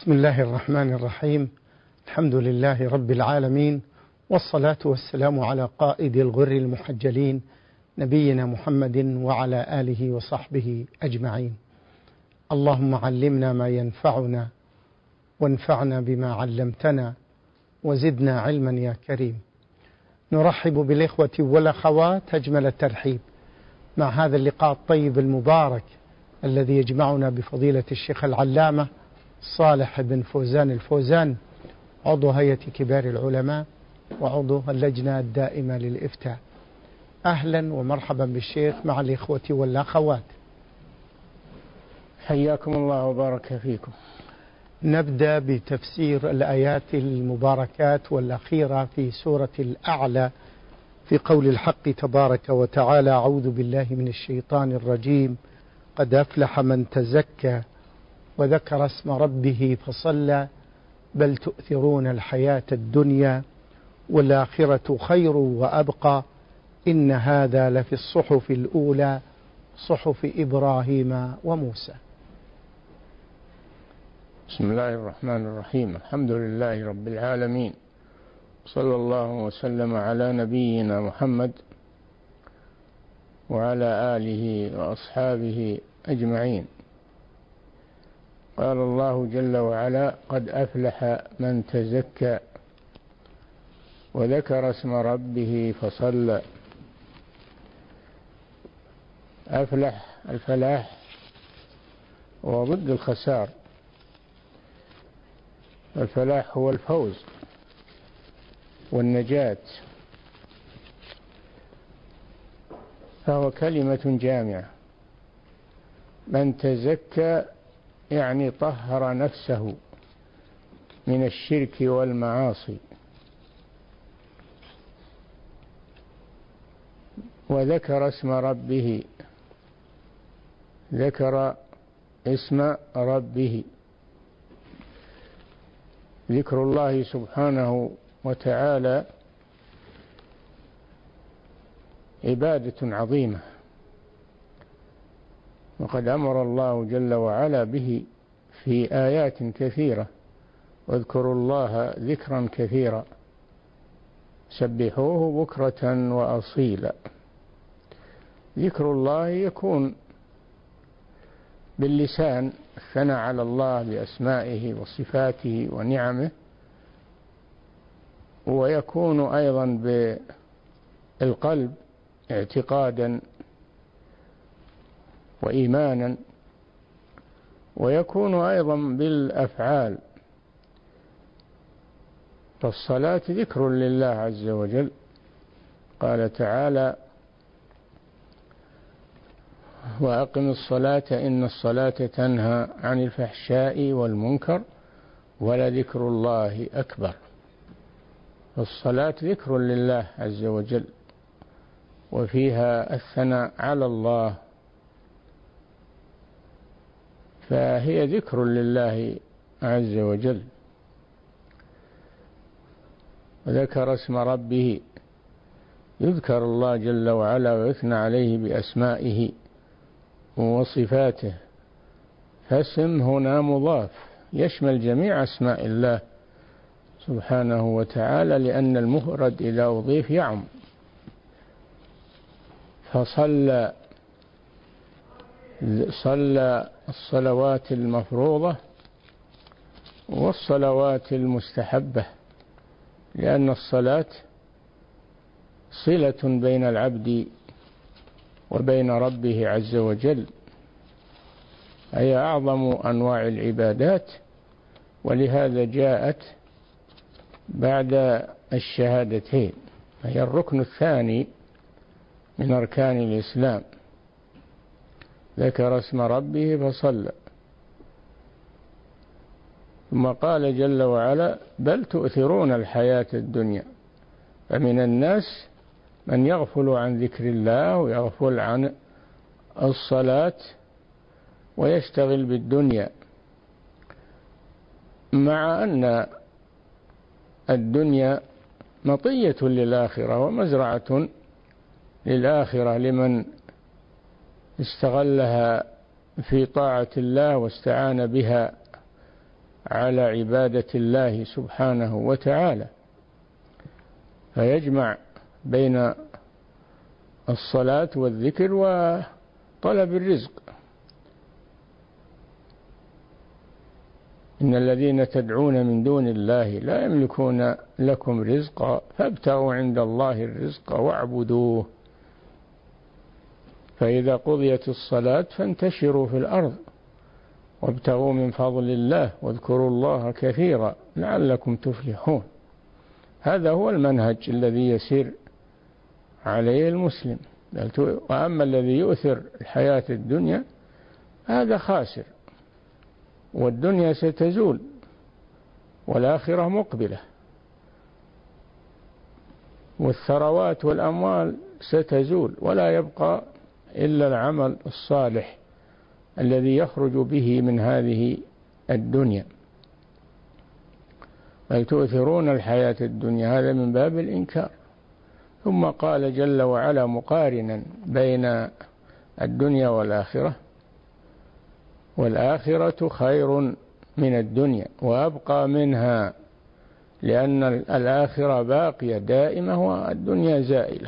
بسم الله الرحمن الرحيم. الحمد لله رب العالمين، والصلاة والسلام على قائد الغر المحجلين نبينا محمد وعلى آله وصحبه أجمعين. اللهم علمنا ما ينفعنا وانفعنا بما علمتنا وزدنا علما يا كريم. نرحب بالإخوة والأخوات أجمل الترحيب مع هذا اللقاء الطيب المبارك الذي يجمعنا بفضيلة الشيخ العلامة صالح بن فوزان الفوزان، عضو هيئة كبار العلماء وعضو اللجنة الدائمة للإفتاء. أهلا ومرحبا بالشيخ مع الإخوة والأخوات. حياكم الله وبارك فيكم. نبدأ بتفسير الآيات المباركات والأخيرة في سورة الأعلى في قول الحق تبارك وتعالى: أعوذ بالله من الشيطان الرجيم، قد أفلح من تزكى وذكر اسم ربه فصلى بل تؤثرون الحياة الدنيا والآخرة خير وأبقى إن هذا لفي الصحف الأولى صحف إبراهيم وموسى. بسم الله الرحمن الرحيم. الحمد لله رب العالمين، صلى الله وسلم على نبينا محمد وعلى آله وأصحابه أجمعين. قال الله جل وعلا: قد أفلح من تزكى وذكر اسم ربه فصلى. أفلح، الفلاح هو ضد الخسار. الفلاح هو الفوز والنجاة، فهو كلمة جامعة. من تزكى يعني طهر نفسه من الشرك والمعاصي، وذكر اسم ربه، ذكر اسم ربه. ذكر الله سبحانه وتعالى عبادة عظيمة، وقد أمر الله جل وعلا به في آيات كثيرة: واذكروا الله ذكرا كثيرا سبحوه بكرة وأصيلا. ذكر الله يكون باللسان، الثناء على الله بأسمائه وصفاته ونعمه، ويكون أيضا بالقلب اعتقادا وإيمانا، ويكون أيضا بالأفعال. فالصلاة ذكر لله عز وجل. قال تعالى: وأقم الصلاة إن الصلاة تنهى عن الفحشاء والمنكر ولذكر الله أكبر. الصلاة ذكر لله عز وجل، وفيها الثناء على الله، فهي ذكر لله عز وجل. وذكر اسم ربه، يذكر الله جل وعلا ويثنى عليه بأسمائه وصفاته. فاسم هنا مضاف يشمل جميع أسماء الله سبحانه وتعالى، لأن المفرد إذا أضيف يعم. فصلى، صلى الصلوات المفروضة والصلوات المستحبة، لأن الصلاة صلة بين العبد وبين ربه عز وجل، هي أعظم أنواع العبادات، ولهذا جاءت بعد الشهادتين، هي الركن الثاني من أركان الإسلام. ذكر اسم ربه فصلى. ثم قال جل وعلا: بل تؤثرون الحياة الدنيا. فمن الناس من يغفل عن ذكر الله ويغفل عن الصلاة ويشتغل بالدنيا، مع أن الدنيا مطية للآخرة ومزرعة للآخرة لمن استغلها في طاعة الله واستعان بها على عبادة الله سبحانه وتعالى، فيجمع بين الصلاة والذكر وطلب الرزق. إن الذين تدعون من دون الله لا يملكون لكم رزقا فابتغوا عند الله الرزق واعبدوه. فإذا قضيت الصلاة فانتشروا في الأرض وابتغوا من فضل الله واذكروا الله كثيرا لعلكم تفلحون. هذا هو المنهج الذي يسير عليه المسلم. وأما الذي يؤثر الحياة الدنيا هذا خاسر، والدنيا ستزول والآخرة مقبلة، والثروات والأموال ستزول، ولا يبقى إلا العمل الصالح الذي يخرج به من هذه الدنيا. بل تؤثرون الحياة الدنيا، هذا من باب الإنكار. ثم قال جل وعلا مقارنا بين الدنيا والآخرة: والآخرة خير من الدنيا وأبقى منها، لأن الآخرة باقية دائمة والدنيا زائلة.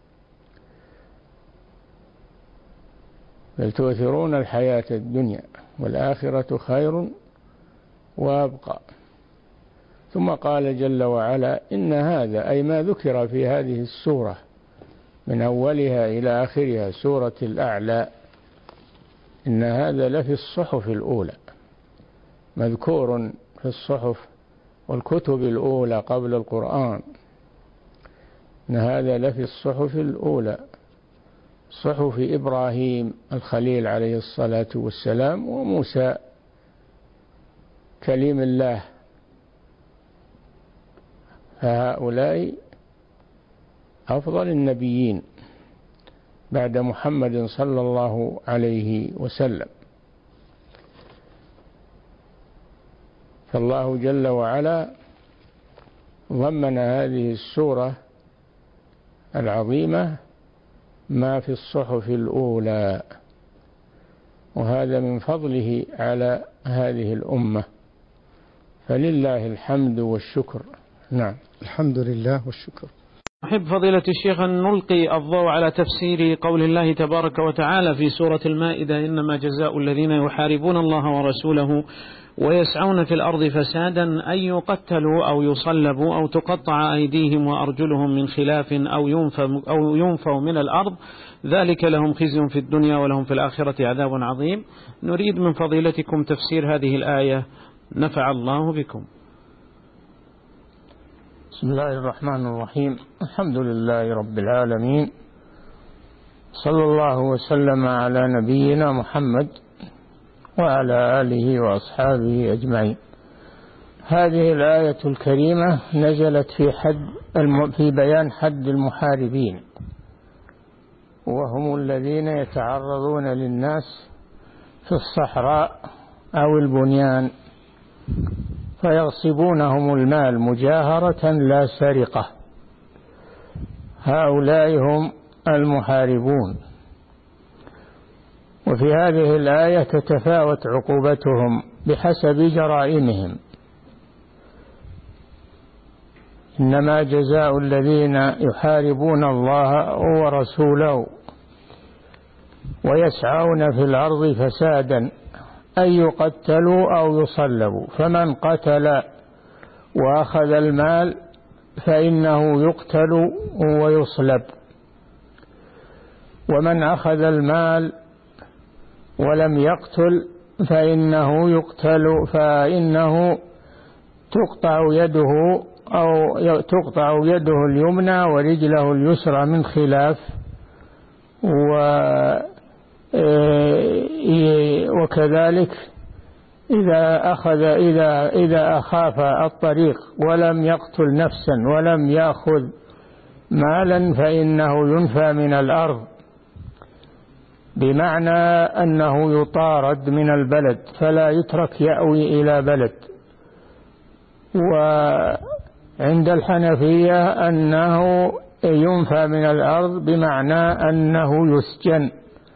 بل تؤثرون الحياة الدنيا والآخرة خير وأبقى. ثم قال جل وعلا: إن هذا، أي ما ذكر في هذه السورة من أولها إلى آخرها، سورة الأعلى، إن هذا لفي الصحف الأولى، مذكور في الصحف والكتب الأولى قبل القرآن. إن هذا لفي الصحف الأولى، صحف إبراهيم الخليل عليه الصلاة والسلام، وموسى كليم الله. فهؤلاء أفضل النبيين بعد محمد صلى الله عليه وسلم. فالله جل وعلا ضمن هذه السورة العظيمة ما في الصحف الأولى، وهذا من فضله على هذه الأمة، فلله الحمد والشكر. نعم، الحمد لله والشكر. أحب فضيلة الشيخ أن نلقي الضوء على تفسير قول الله تبارك وتعالى في سورة المائدة: إنما جزاء الذين يحاربون الله ورسوله ويسعون في الأرض فسادا أن يقتلوا أو يصلبوا أو تقطع أيديهم وأرجلهم من خلاف أو ينفوا من الأرض، ذلك لهم خزي في الدنيا ولهم في الآخرة عذاب عظيم. نريد من فضيلتكم تفسير هذه الآية، نفع الله بكم. بسم الله الرحمن الرحيم. الحمد لله رب العالمين، صلى الله وسلم على نبينا محمد وعلى آله وأصحابه أجمعين. هذه الآية الكريمة نزلت في بيان حد المحاربين، وهم الذين يتعرضون للناس في الصحراء أو البنيان فيغصبونهم المال مجاهرة لا سرقة. هؤلاء هم المحاربون. وفي هذه الآية تتفاوت عقوبتهم بحسب جرائمهم. إنما جزاء الذين يحاربون الله ورسوله ويسعون في الأرض فسادا أن يقتلوا أو يصلبوا. فمن قتل وأخذ المال فإنه يقتل ويصلب، ومن أخذ المال ولم يقتل فإنه تقطع يده أو تقطع يده اليمنى ورجله اليسرى من خلاف. وكذلك إذا أخاف الطريق ولم يقتل نفسا ولم يأخذ مالا فإنه ينفى من الأرض، بمعنى أنه يطارد من البلد فلا يترك يأوي إلى بلد. وعند الحنفية أنه ينفى من الأرض بمعنى أنه يسجن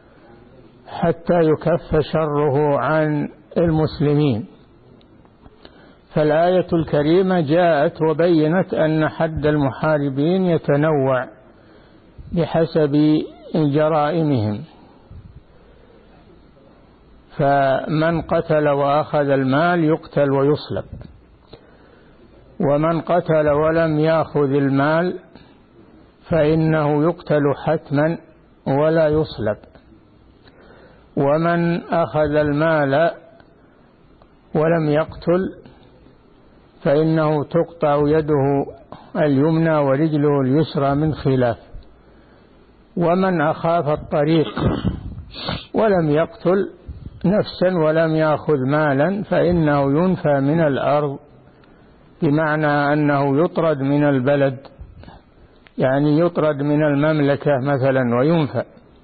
حتى يكف شره عن المسلمين. فالآية الكريمة جاءت وبينت أن حد المحاربين يتنوع بحسب جرائمهم، فمن قتل وأخذ المال يقتل ويصلب، ومن قتل ولم يأخذ المال فإنه يقتل حتما ولا يصلب، ومن أخذ المال ولم يقتل فإنه تقطع يده اليمنى ورجله اليسرى من خلاف، ومن أخاف الطريق ولم يقتل نفسا ولم يأخذ مالا فإنه ينفى من الأرض، بمعنى أنه يطرد من البلد، يعني يطرد من المملكة مثلا وينفى.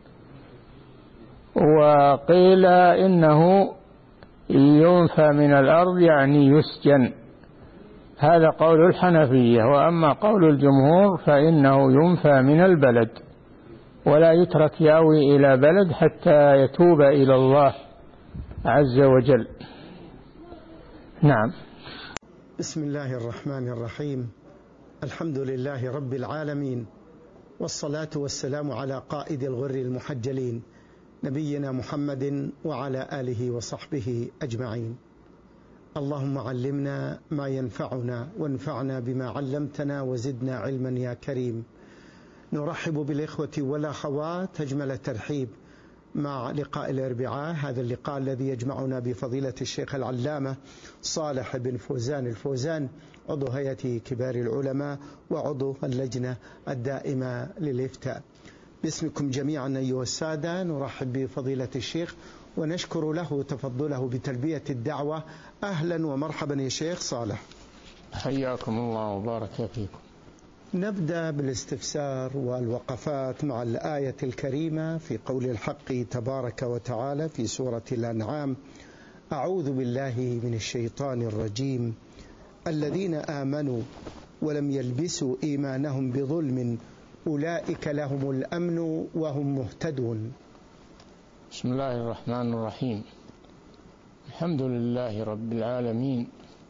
وقيل إنه ينفى من الأرض يعني يسجن، هذا قول الحنفية، وأما قول الجمهور فإنه ينفى من البلد ولا يترك يأوي إلى بلد حتى يتوب إلى الله عز وجل. نعم. بسم الله الرحمن الرحيم، الحمد لله رب العالمين، والصلاة والسلام على قائد الغر المحجلين نبينا محمد وعلى آله وصحبه أجمعين. اللهم علمنا ما ينفعنا وانفعنا بما علمتنا وزدنا علما يا كريم. نرحب بالإخوة والأخوات أجمل الترحيب مع لقاء الأربعاء، هذا اللقاء الذي يجمعنا بفضيلة الشيخ العلامة صالح بن فوزان الفوزان، عضو هيئة كبار العلماء وعضو اللجنة الدائمة للإفتاء. باسمكم جميعا أيها السادة نرحب بفضيلة الشيخ ونشكر له تفضله بتلبية الدعوة. أهلا ومرحبا يا شيخ صالح. حياكم الله وبارك فيكم. نبدأ بالاستفسار والوقفات مع الآية الكريمة في قول الحق تبارك وتعالى في سورة الأنعام: أعوذ بالله من الشيطان الرجيم، الذين آمنوا ولم يلبسوا إيمانهم بظلم أولئك لهم الأمن وهم مهتدون. بسم الله الرحمن الرحيم، الحمد لله رب العالمين،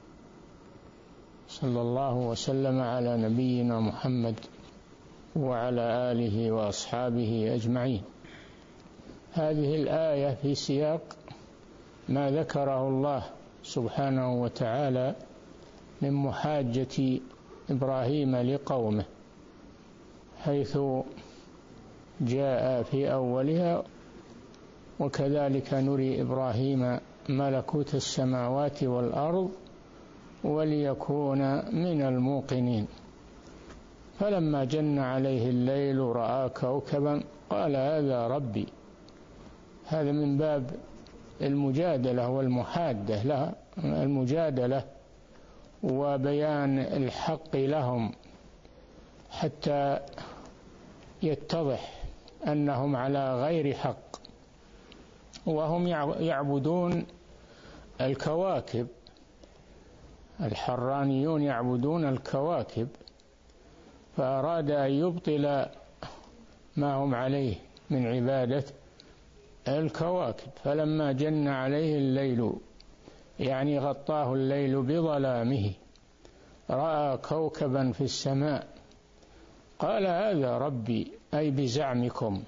صلى الله وسلم على نبينا محمد وعلى آله وأصحابه أجمعين. هذه الآية في سياق ما ذكره الله سبحانه وتعالى من محاجة إبراهيم لقومه، حيث جاء في أولها: وكذلك نري إبراهيم ملكوت السماوات والأرض وليكون من الموقنين، فلما جن عليه الليل رأى كوكبا قال هذا ربي. هذا من باب المجادلة والمحادة لها، المجادلة وبيان الحق لهم حتى يتضح أنهم على غير حق، وهم يعبدون الكواكب، الحرانيون يعبدون الكواكب، فأراد أن يبطل ما هم عليه من عبادة الكواكب. فلما جن عليه الليل يعني غطاه الليل بظلامه رأى كوكبا في السماء قال هذا ربي، أي بزعمكم.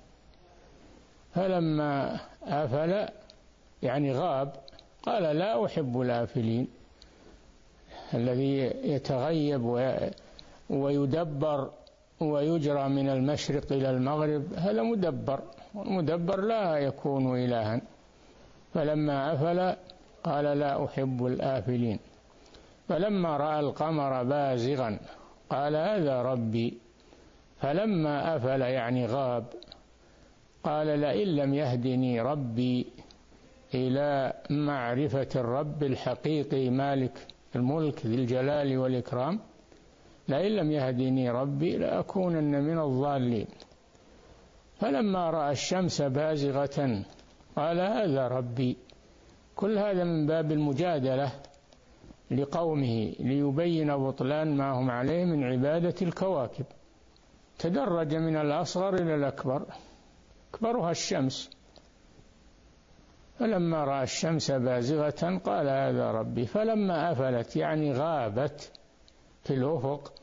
فلما أفل يعني غاب قال لا أحب الآفلين. الذي يتغيب ويدبر ويجرى من المشرق إلى المغرب هذا مدبر، والمدبر لا يكون إلها. فلما أفل قال لا أحب الآفلين. فلما رأى القمر بازغا قال هذا ربي. فلما أفل يعني غاب قال لئن لم يهدني ربي إلى معرفة الرب الحقيقي مالك الملك ذي الجلال والإكرام، لئن لم يهدني ربي لأكونن من الضالين. فلما رأى الشمس بازغة قال هذا ربي. كل هذا من باب المجادلة لقومه ليبين بطلان ما هم عليه من عبادة الكواكب. تدرج من الأصغر إلى الأكبر، أكبرها الشمس، فلما رأى الشمس بازغة قال هذا ربي، فلما أفلت يعني غابت في الأفق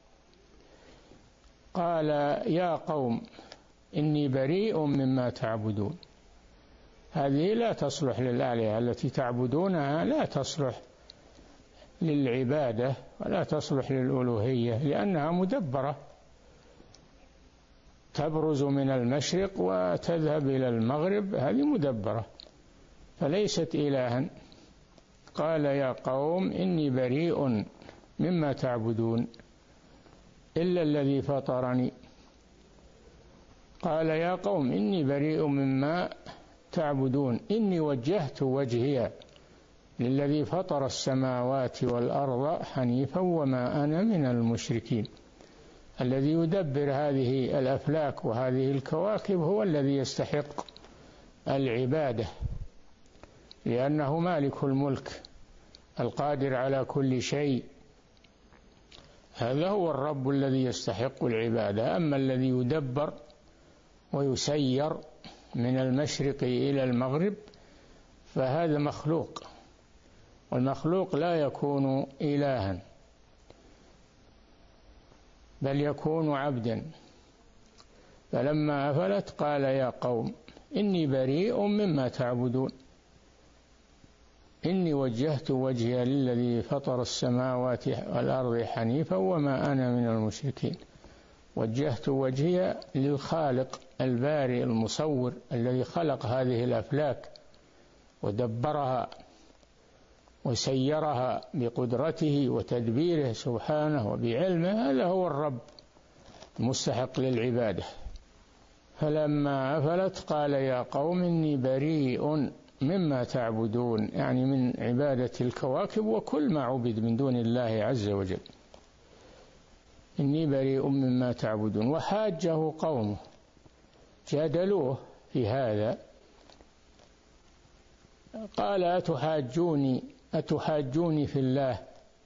قال يا قوم إني بريء مما تعبدون. هذه لا تصلح للآلهة التي تعبدونها، لا تصلح للعبادة ولا تصلح للألوهية، لأنها مدبرة، تبرز من المشرق وتذهب إلى المغرب، هذه مدبرة فليست إلها. قال يا قوم إني بريء مما تعبدون إلا الذي فطرني. قال يا قوم إني بريء مما تعبدون إني وجهت وجهي للذي فطر السماوات والأرض حنيفا وما أنا من المشركين. الذي يدبر هذه الأفلاك وهذه الكواكب هو الذي يستحق العبادة، لأنه مالك الملك القادر على كل شيء، هذا هو الرب الذي يستحق العبادة. أما الذي يدبر ويسير من المشرق إلى المغرب فهذا مخلوق، والمخلوق لا يكون إلها بل يكون عبدا. فلما أفلت قال يا قوم إني بريء مما تعبدون إني وجهت وجهي للذي فطر السماوات والأرض حنيفا وما أنا من المشركين. وجهت وجهي للخالق البارئ المصور الذي خلق هذه الأفلاك ودبرها وسيرها بقدرته وتدبيره سبحانه وبعلمه، هذا هو الرب المستحق للعبادة. فلما أفلت قال يا قوم إني بريء مما تعبدون، يعني من عبادة الكواكب وكل ما عبد من دون الله عز وجل. إني بريء مما تعبدون. وحاجه قومه، جادلوه في هذا، قال أتحاجوني في الله.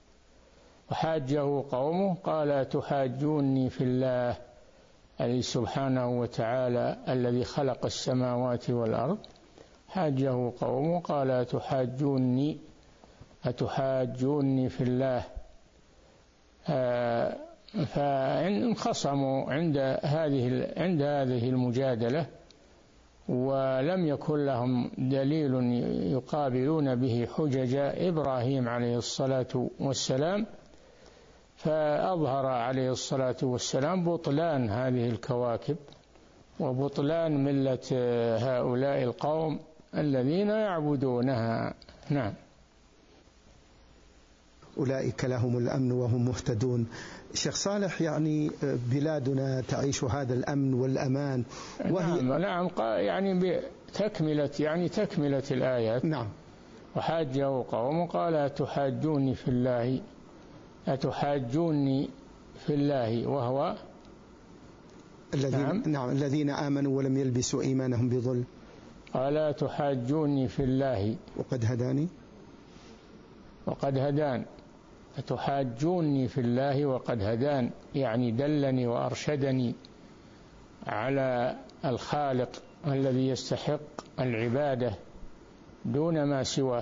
وحاجه قومه قال أتحاجوني في الله، أي سبحانه وتعالى الذي خلق السماوات والأرض. حاجه قومه قال أتحاجوني في الله. فانخصموا عند هذه المجادلة، ولم يكن لهم دليل يقابلون به حجج إبراهيم عليه الصلاة والسلام، فأظهر عليه الصلاة والسلام بطلان هذه الكواكب وبطلان ملة هؤلاء القوم الذين يعبدونها. نعم. أولئك لهم الأمن وهم مهتدون. شيخ صالح، يعني بلادنا تعيش هذا الأمن والأمان وهي نعم يعني تكملة الآيات. نعم. وحاجه قوم قال أتحاجوني في الله وهو الذين آمنوا ولم يلبسوا إيمانهم بظلم. قال أتحاجوني في الله وقد هدان. أتحاجوني في الله وقد هدان، يعني دلني وأرشدني على الخالق الذي يستحق العبادة دون ما سواه.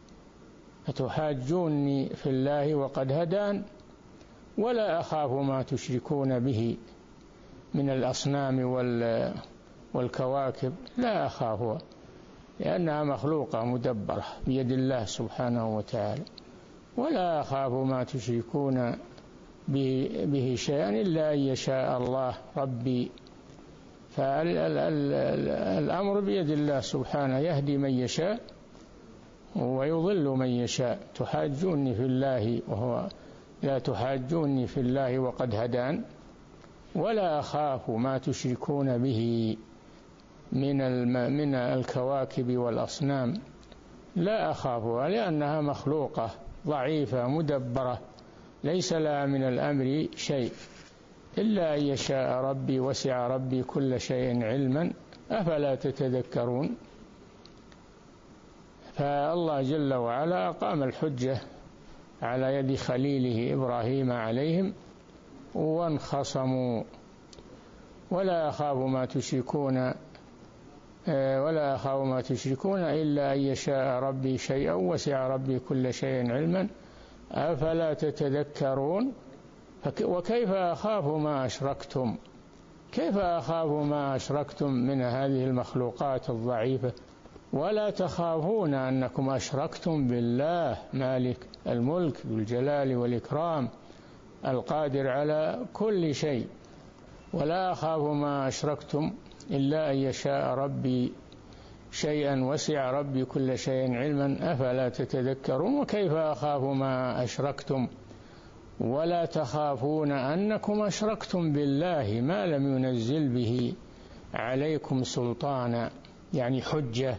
أتحاجوني في الله وقد هدان ولا أخاف ما تشركون به من الأصنام والكواكب، لا أخافها لأنها مخلوقة مدبرة بيد الله سبحانه وتعالى. ولا أخاف ما تشركون به شيئا إلا أن يشاء الله ربي. فالأمر بيد الله سبحانه، يهدي من يشاء ويضل من يشاء. تحاجوني في الله وهو لا تحاجوني في الله وقد هدان ولا أخاف ما تشركون به من الكواكب والأصنام، لا أخافها لأنها مخلوقة ضعيفة مدبرة ليس لها من الأمر شيء إلا أن يشاء ربي، وسع ربي كل شيء علما، أفلا تتذكرون. فالله جل وعلا أقام الحجة على يد خليله إبراهيم عليهم وانخصموا. ولا أخاف ما تشركون ولا أخاف ما تشركون إلا أن يشاء ربي شيئا وسع ربي كل شيء علما أفلا تتذكرون. وكيف أخاف ما أشركتم، كيف أخاف ما أشركتم من هذه المخلوقات الضعيفة ولا تخافون أنكم أشركتم بالله مالك الملك ذو الجلال والإكرام القادر على كل شيء. ولا أخاف ما أشركتم إلا أن يشاء ربي شيئا وسع ربي كل شيء علما أفلا تتذكرون. وكيف أخاف ما أشركتم ولا تخافون أنكم أشركتم بالله ما لم ينزل به عليكم سلطانا، يعني حجة.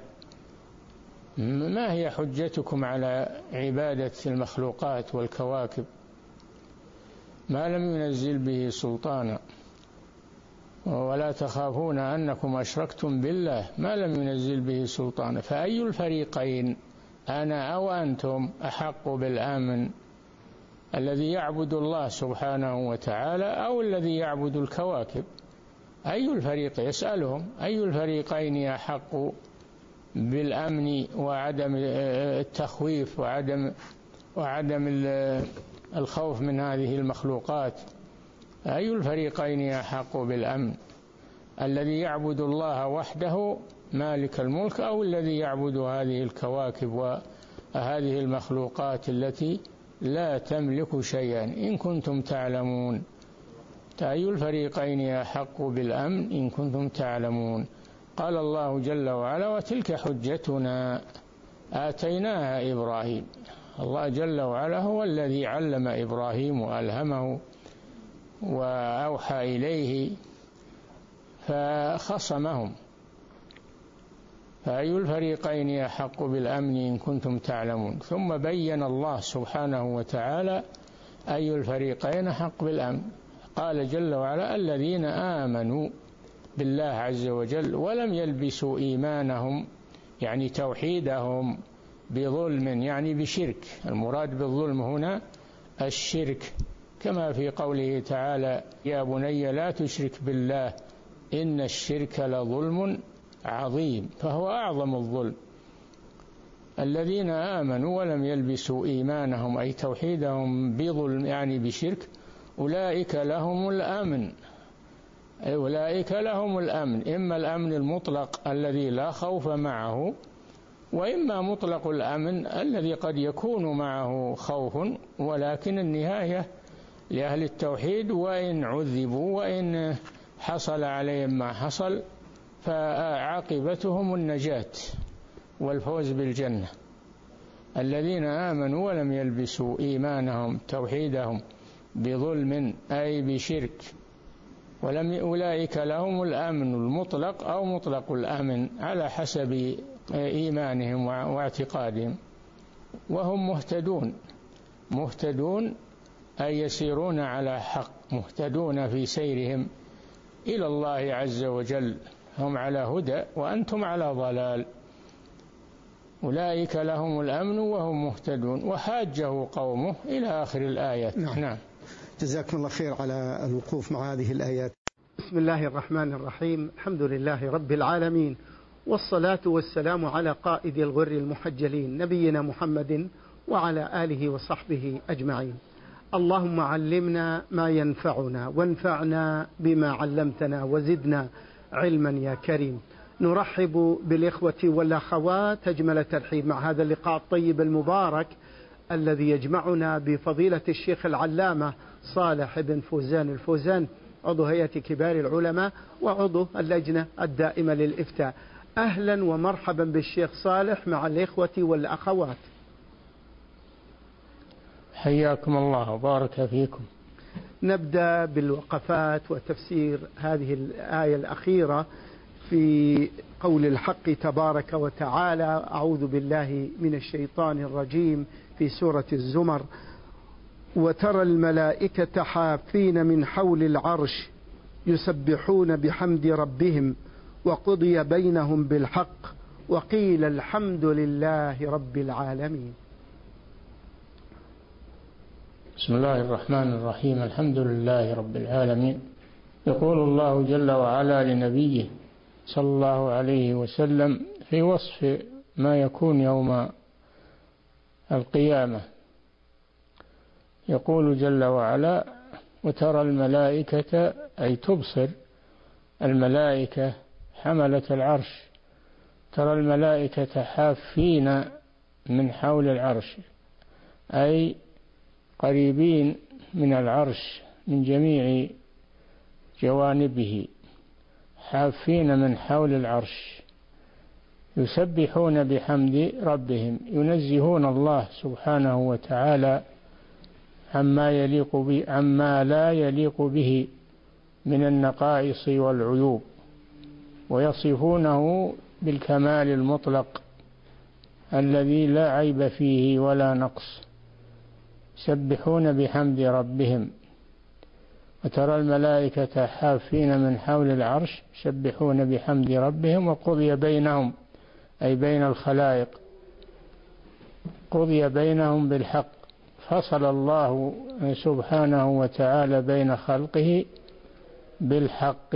ما هي حجتكم على عبادة المخلوقات والكواكب؟ ما لم ينزل به سلطانا. ولا تخافون أنكم أشركتم بالله ما لم ينزل به سلطانا. فأي الفريقين أنا أو أنتم أحق بالأمن، الذي يعبد الله سبحانه وتعالى أو الذي يعبد الكواكب؟ أي الفريق يسألهم أي الفريقين أحق بالأمن وعدم التخويف وعدم الخوف من هذه المخلوقات؟ أي الفريقين أحق بالأمن، الذي يعبد الله وحده مالك الملك أو الذي يعبد هذه الكواكب وهذه المخلوقات التي لا تملك شيئا؟ إن كنتم تعلمون. أي الفريقين أحق بالأمن إن كنتم تعلمون. قال الله جل وعلا وتلك حجتنا آتيناها إبراهيم. الله جل وعلا هو الذي علم إبراهيم وألهمه وأوحى إليه فخصمهم. فأي الفريقين أحق بالأمن إن كنتم تعلمون. ثم بين الله سبحانه وتعالى أي الفريقين أحق بالأمن. قال جل وعلا الذين آمنوا بالله عز وجل ولم يلبسوا إيمانهم، يعني توحيدهم، بظلم، يعني بشرك. المراد بالظلم هنا الشرك، كما في قوله تعالى يا بني لا تشرك بالله إن الشرك لظلم عظيم، فهو أعظم الظلم. الذين آمنوا ولم يلبسوا إيمانهم أي توحيدهم بظلم يعني بشرك أولئك لهم الأمن. أولئك لهم الأمن، إما الأمن المطلق الذي لا خوف معه، وإما مطلق الأمن الذي قد يكون معه خوف، ولكن النهاية لأهل التوحيد وإن عذبوا وإن حصل عليهم ما حصل فعاقبتهم النجاة والفوز بالجنة. الذين آمنوا ولم يلبسوا إيمانهم توحيدهم بظلم أي بشرك أولئك لهم الأمن المطلق أو مطلق الأمن على حسب إيمانهم واعتقادهم، وهم مهتدون أي يسيرون على حق، مهتدون في سيرهم إلى الله عز وجل. هم على هدى وأنتم على ضلال. أولئك لهم الأمن وهم مهتدون. وحاجه قومه إلى آخر الآيات. نعم. جزاكم الله خير على الوقوف مع هذه الآيات. بسم الله الرحمن الرحيم. الحمد لله رب العالمين، والصلاة والسلام على قائد الغر المحجلين نبينا محمد وعلى آله وصحبه أجمعين. اللهم علمنا ما ينفعنا وانفعنا بما علمتنا وزدنا علما يا كريم. نرحب بالإخوة والأخوات أجمل ترحيب مع هذا اللقاء الطيب المبارك الذي يجمعنا بفضيلة الشيخ العلامة صالح بن فوزان الفوزان، عضو هيئة كبار العلماء وعضو اللجنة الدائمة للإفتاء. أهلا ومرحبا بالشيخ صالح مع الإخوة والأخوات. حياكم الله وبارك فيكم. نبدأ بالوقفات وتفسير هذه الآية الأخيرة في قول الحق تبارك وتعالى أعوذ بالله من الشيطان الرجيم في سورة الزمر وترى الملائكة حافين من حول العرش يسبحون بحمد ربهم وقضي بينهم بالحق وقيل الحمد لله رب العالمين. بسم الله الرحمن الرحيم. الحمد لله رب العالمين. يقول الله جل وعلا لنبيه صلى الله عليه وسلم في وصف ما يكون يوم القيامة. يقول جل وعلا: وترى الملائكة، أي تبصر الملائكة حملة العرش، ترى الملائكة حافين من حول العرش، أي قريبين من العرش من جميع جوانبه، حافين من حول العرش، يسبحون بحمد ربهم، ينزهون الله سبحانه وتعالى عما لا يليق به من النقائص والعيوب، ويصفونه بالكمال المطلق الذي لا عيب فيه ولا نقص، يسبحون بحمد ربهم. وترى الملائكة حافين من حول العرش يسبحون بحمد ربهم، وقضي بينهم، أي بين الخلائق، قضي بينهم بالحق، فصل الله سبحانه وتعالى بين خلقه بالحق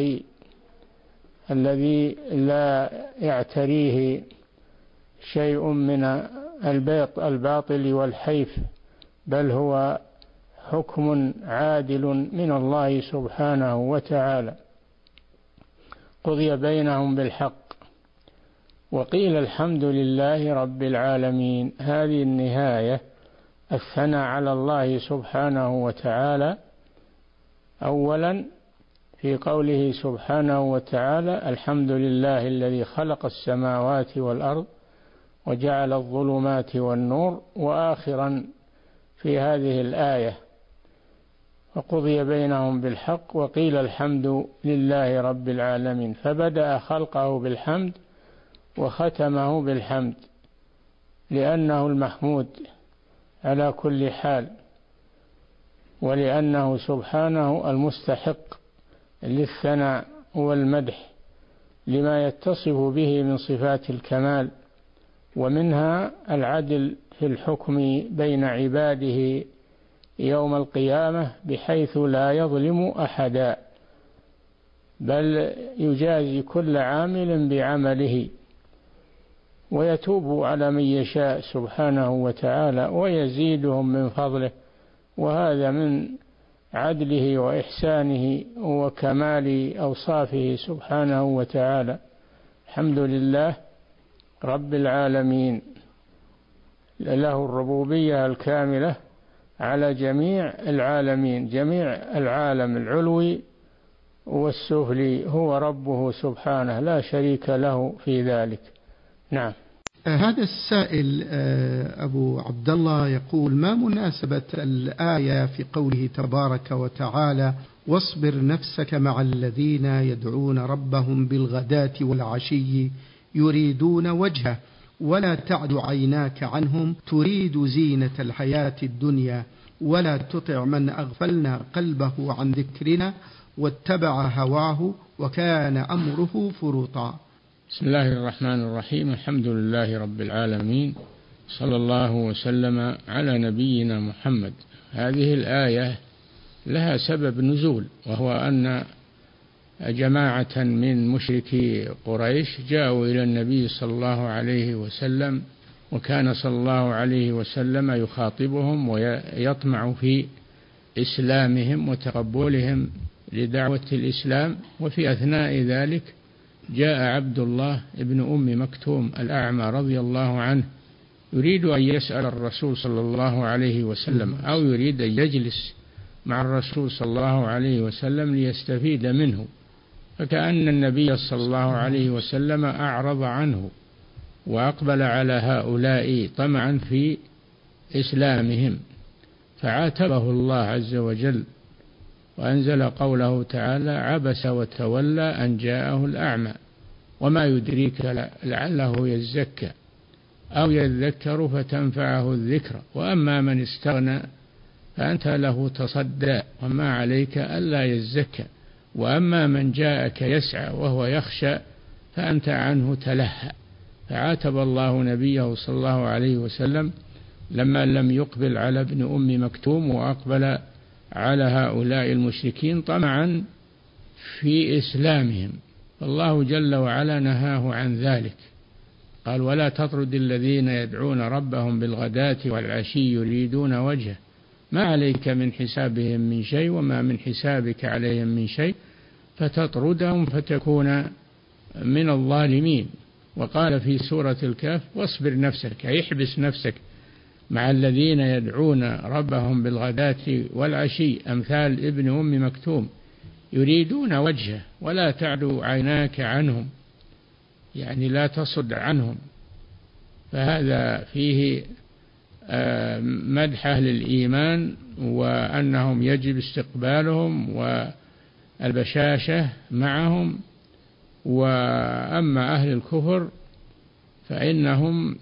الذي لا يعتريه شيء من الباطل والحيف، بل هو حكم عادل من الله سبحانه وتعالى. قضي بينهم بالحق. وقيل الحمد لله رب العالمين. هذه النهاية، الثناء على الله سبحانه وتعالى أولا في قوله سبحانه وتعالى: الحمد لله الذي خلق السماوات والأرض وجعل الظلمات والنور، وآخرا في هذه الآية: وقضي بينهم بالحق. وقيل الحمد لله رب العالمين، فبدأ خلقه بالحمد وختمه بالحمد، لأنه المحمود على كل حال، ولأنه سبحانه المستحق للثناء والمدح لما يتصف به من صفات الكمال، ومنها العدل في الحكم بين عباده يوم القيامة، بحيث لا يظلم أحدا، بل يجازي كل عامل بعمله، ويتوب على من يشاء سبحانه وتعالى، ويزيدهم من فضله. وهذا من عدله وإحسانه وكمال أوصافه سبحانه وتعالى. الحمد لله رب العالمين، له الربوبية الكاملة على جميع العالمين، جميع العالم العلوي والسفلي هو ربه سبحانه، لا شريك له في ذلك. نعم. هذا السائل أبو عبد الله يقول: ما مناسبة الآية في قوله تبارك وتعالى: واصبر نفسك مع الذين يدعون ربهم بالغداة والعشي يريدون وجهه ولا تعد عيناك عنهم تريد زينة الحياة الدنيا ولا تطع من أغفلنا قلبه عن ذكرنا واتبع هواه وكان أمره فرطا. بسم الله الرحمن الرحيم. الحمد لله رب العالمين، صلى الله وسلم على نبينا محمد. هذه الآية لها سبب نزول، وهو أن جماعة من مشركي قريش جاءوا إلى النبي صلى الله عليه وسلم، وكان صلى الله عليه وسلم يخاطبهم ويطمع في إسلامهم وتقبلهم لدعوة الإسلام. وفي أثناء ذلك جاء عبد الله ابن أم مكتوم الأعمى رضي الله عنه يريد أن يسأل الرسول صلى الله عليه وسلم، أو يريد أن يجلس مع الرسول صلى الله عليه وسلم ليستفيد منه، فكأن النبي صلى الله عليه وسلم أعرض عنه وأقبل على هؤلاء طمعا في إسلامهم، فعاتبه الله عز وجل وأنزل قوله تعالى: عبس وتولى أن جاءه الأعمى وما يدريك لعله يزكى أو يذكر فتنفعه الذكرى وأما من استغنى فأنت له تصدى وما عليك ألا يزكى وأما من جاءك يسعى وهو يخشى فأنت عنه تلهى. فعاتب الله نبيه صلى الله عليه وسلم لما لم يقبل على ابن أم مكتوم وأقبل على هؤلاء المشركين طمعا في إسلامهم، فالله جل وعلا نهاه عن ذلك، قال ولا تطرد الذين يدعون ربهم بالغداة والعشي يريدون وجهه ما عليك من حسابهم من شيء وما من حسابك عليهم من شيء فتطردهم فتكون من الظالمين. وقال في سورة الكهف واصبر نفسك، أي احبس نفسك مع الذين يدعون ربهم بالغداة والعشي أمثال ابن أم مكتوم يريدون وجهه ولا تعد عيناك عنهم، يعني لا تصد عنهم. فهذا فيه مدح أهل الإيمان وأنهم يجب استقبالهم والبشاشة معهم. وأما أهل الكفر فإنهم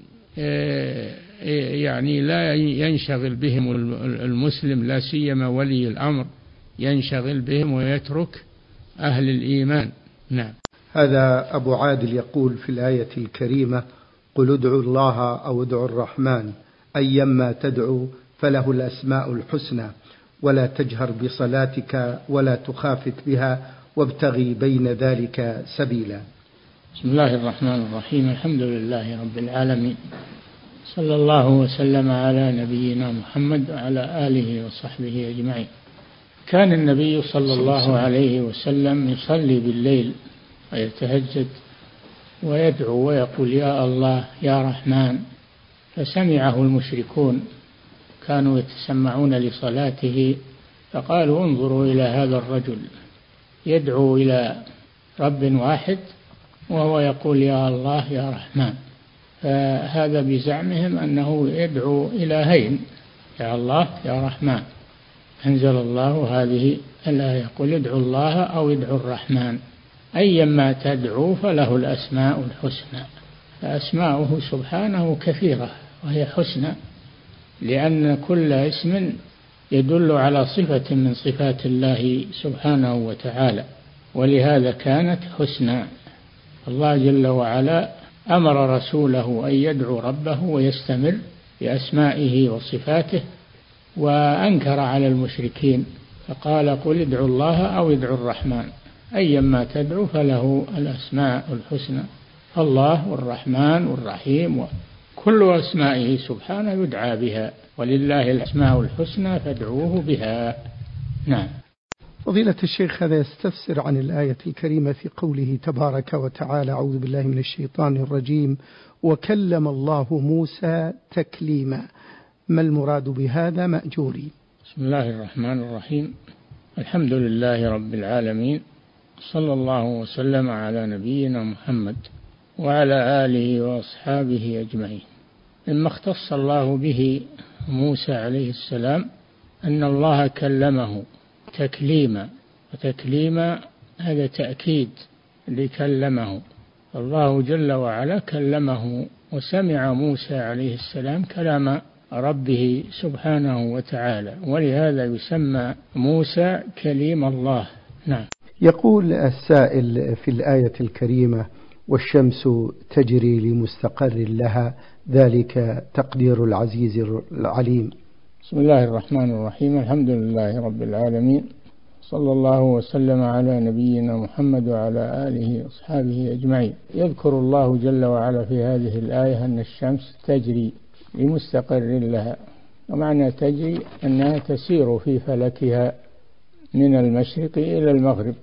يعني لا ينشغل بهم المسلم، لا سيما ولي الأمر ينشغل بهم ويترك أهل الإيمان. نعم. هذا أبو عادل يقول في الآية الكريمة قل ادعوا الله أو ادعوا الرحمن أيما تدعو فله الأسماء الحسنى ولا تجهر بصلاتك ولا تخافت بها وابتغي بين ذلك سبيلا. بسم الله الرحمن الرحيم، الحمد لله رب العالمين، صلى الله وسلم على نبينا محمد وعلى آله وصحبه أجمعين. كان النبي صلى الله عليه وسلم يصلي بالليل ويتهجد ويدعو ويقول يا الله يا رحمن، فسمعه المشركون كانوا يتسمعون لصلاته فقالوا انظروا إلى هذا الرجل يدعو إلى رب واحد وهو يقول يا الله يا رحمن، فهذا بزعمهم أنه يدعو إلهين يا الله يا رحمن. أنزل الله هذه الآية قل ادعوا الله أو ادعوا الرحمن أيما تدعو فله الأسماء الحسنى. فأسماؤه سبحانه كثيرة وهي حسنى، لأن كل اسم يدل على صفة من صفات الله سبحانه وتعالى، ولهذا كانت حسنى. الله جل وعلا أمر رسوله أن يدعو ربه ويستمر بأسمائه وصفاته، وأنكر على المشركين فقال قل ادعوا الله أو ادعوا الرحمن أيما تدعو فله الأسماء الحسنى. الله والرحمن والرحيم كل أسمائه سبحانه يدعى بها، ولله الأسماء الحسنى فادعوه بها. نعم. فضيلة الشيخ، هذا يستفسر عن الآية الكريمة في قوله تبارك وتعالى أعوذ بالله من الشيطان الرجيم وكلم الله موسى تكليما، ما المراد بهذا مأجوري؟ بسم الله الرحمن الرحيم، الحمد لله رب العالمين، صلى الله وسلم على نبينا محمد وعلى آله وأصحابه أجمعين. مما اختص الله به موسى عليه السلام أن الله كلمه تكليما، وتكليما هذا تأكيد لكلمه. الله جل وعلا كلمه وسمع موسى عليه السلام كلام ربه سبحانه وتعالى، ولهذا يسمى موسى كليم الله. نعم. يقول السائل في الآية الكريمة والشمس تجري لمستقر لها ذلك تقدير العزيز العليم. بسم الله الرحمن الرحيم، الحمد لله رب العالمين، صلى الله وسلم على نبينا محمد وعلى آله وأصحابه أجمعين. يذكر الله جل وعلا في هذه الآية أن الشمس تجري لمستقر لها، ومعنى تجري أنها تسير في فلكها من المشرق إلى المغرب،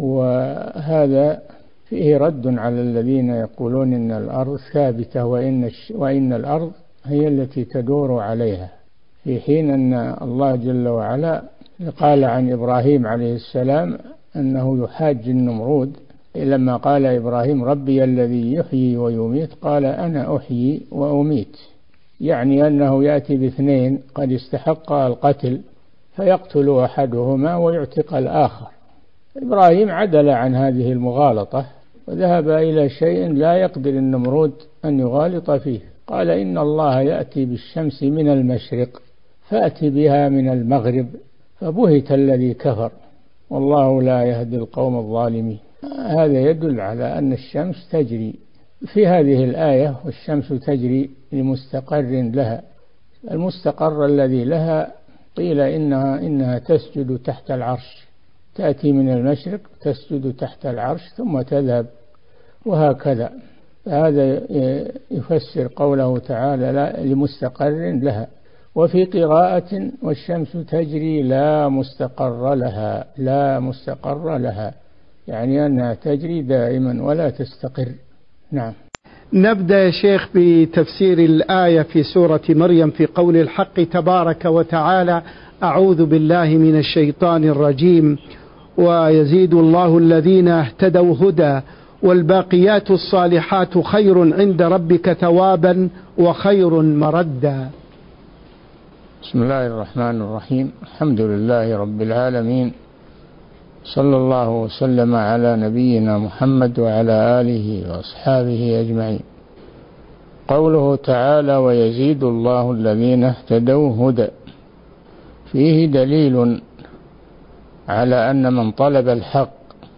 وهذا فيه رد على الذين يقولون إن الأرض ثابتة وإن الأرض هي التي تدور عليها، في حين أن الله جل وعلا قال عن إبراهيم عليه السلام أنه يحاج النمرود لما قال إبراهيم ربي الذي يحيي ويميت قال أنا أحيي وأميت، يعني أنه يأتي باثنين قد استحقا القتل فيقتل أحدهما ويعتق الآخر. إبراهيم عدل عن هذه المغالطة وذهب إلى شيء لا يقدر النمرود أن يغالط فيه، قال إن الله يأتي بالشمس من المشرق فأتي بها من المغرب، فبهت الذي كفر والله لا يهدي القوم الظالمين. هذا يدل على أن الشمس تجري في هذه الآية، والشمس تجري لمستقر لها. المستقر الذي لها قيل إنها تسجد تحت العرش، تأتي من المشرق تسجد تحت العرش ثم تذهب، وهكذا. هذا يفسر قوله تعالى لمستقر لها. وفي قراءة والشمس تجري لا مستقر لها، لا مستقر لها يعني أنها تجري دائما ولا تستقر. نعم. نبدأ يا شيخ بتفسير الآية في سورة مريم في قول الحق تبارك وتعالى: أعوذ بالله من الشيطان الرجيم، ويزيد الله الذين اهتدوا هدى والباقيات الصالحات خير عند ربك ثوابا وخير مردا. بسم الله الرحمن الرحيم. الحمد لله رب العالمين، صلى الله وسلم على نبينا محمد وعلى آله وأصحابه أجمعين. قوله تعالى: ويزيد الله الذين اهتدوا هدى، فيه دليل على أن من طلب الحق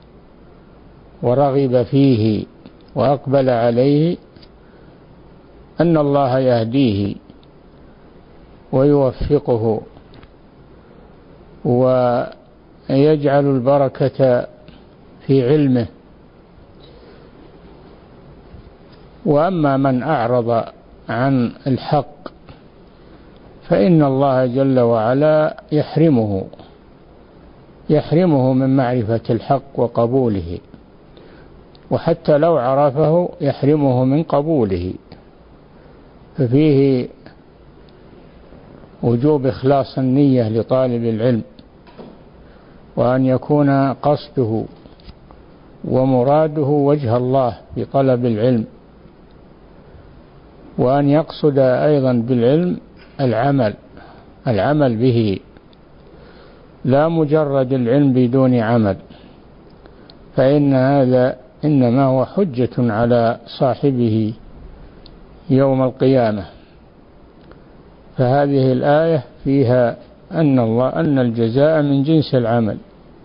ورغب فيه وأقبل عليه أن الله يهديه ويوفقه ويجعل البركة في علمه. وأما من أعرض عن الحق فإن الله جل وعلا يحرمه من معرفة الحق وقبوله، وحتى لو عرفه يحرمه من قبوله. ففيه وجوب إخلاص النية لطالب العلم، وأن يكون قصده ومراده وجه الله في طلب العلم، وأن يقصد أيضا بالعلم العمل به، لا مجرد العلم بدون عمل، فإن هذا إنما هو حجة على صاحبه يوم القيامة. فهذه الآية فيها أن الجزاء من جنس العمل،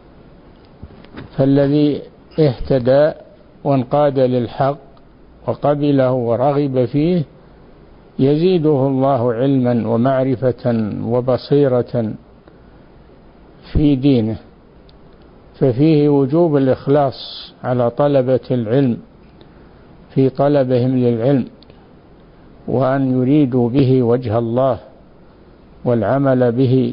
فالذي اهتدى وانقاد للحق وقبله ورغب فيه يزيده الله علما ومعرفة وبصيرة في دينه. ففيه وجوب الإخلاص على طلبة العلم في طلبهم للعلم، وأن يريدوا به وجه الله والعمل به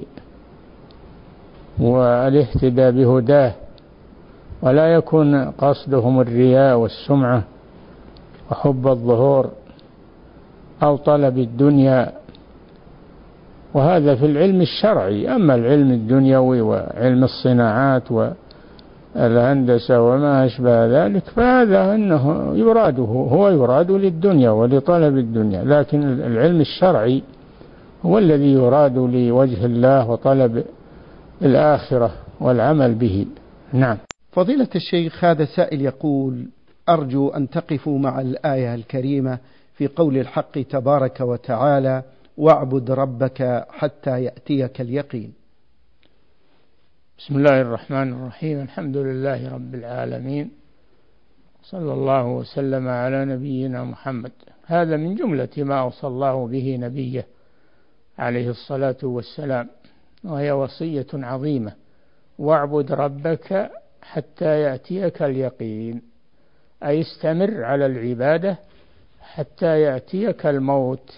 والاهتداء بهداه، ولا يكون قصدهم الرياء والسمعة وحب الظهور أو طلب الدنيا. وهذا في العلم الشرعي. أما العلم الدنيوي وعلم الصناعات والهندسة وما أشبه ذلك فهذا أنه يراد للدنيا ولطلب الدنيا، لكن العلم الشرعي هو الذي يراد لوجه الله وطلب الآخرة والعمل به. نعم. فضيلة الشيخ، هذا سائل يقول: أرجو أن تقفوا مع الآية الكريمة في قول الحق تبارك وتعالى: واعبد ربك حتى يأتيك اليقين. بسم الله الرحمن الرحيم. الحمد لله رب العالمين، صلى الله وسلم على نبينا محمد. هذا من جملة ما أوصى الله به نبيه عليه الصلاة والسلام، وهي وصية عظيمة: واعبد ربك حتى يأتيك اليقين، أي استمر على العبادة حتى يأتيك الموت.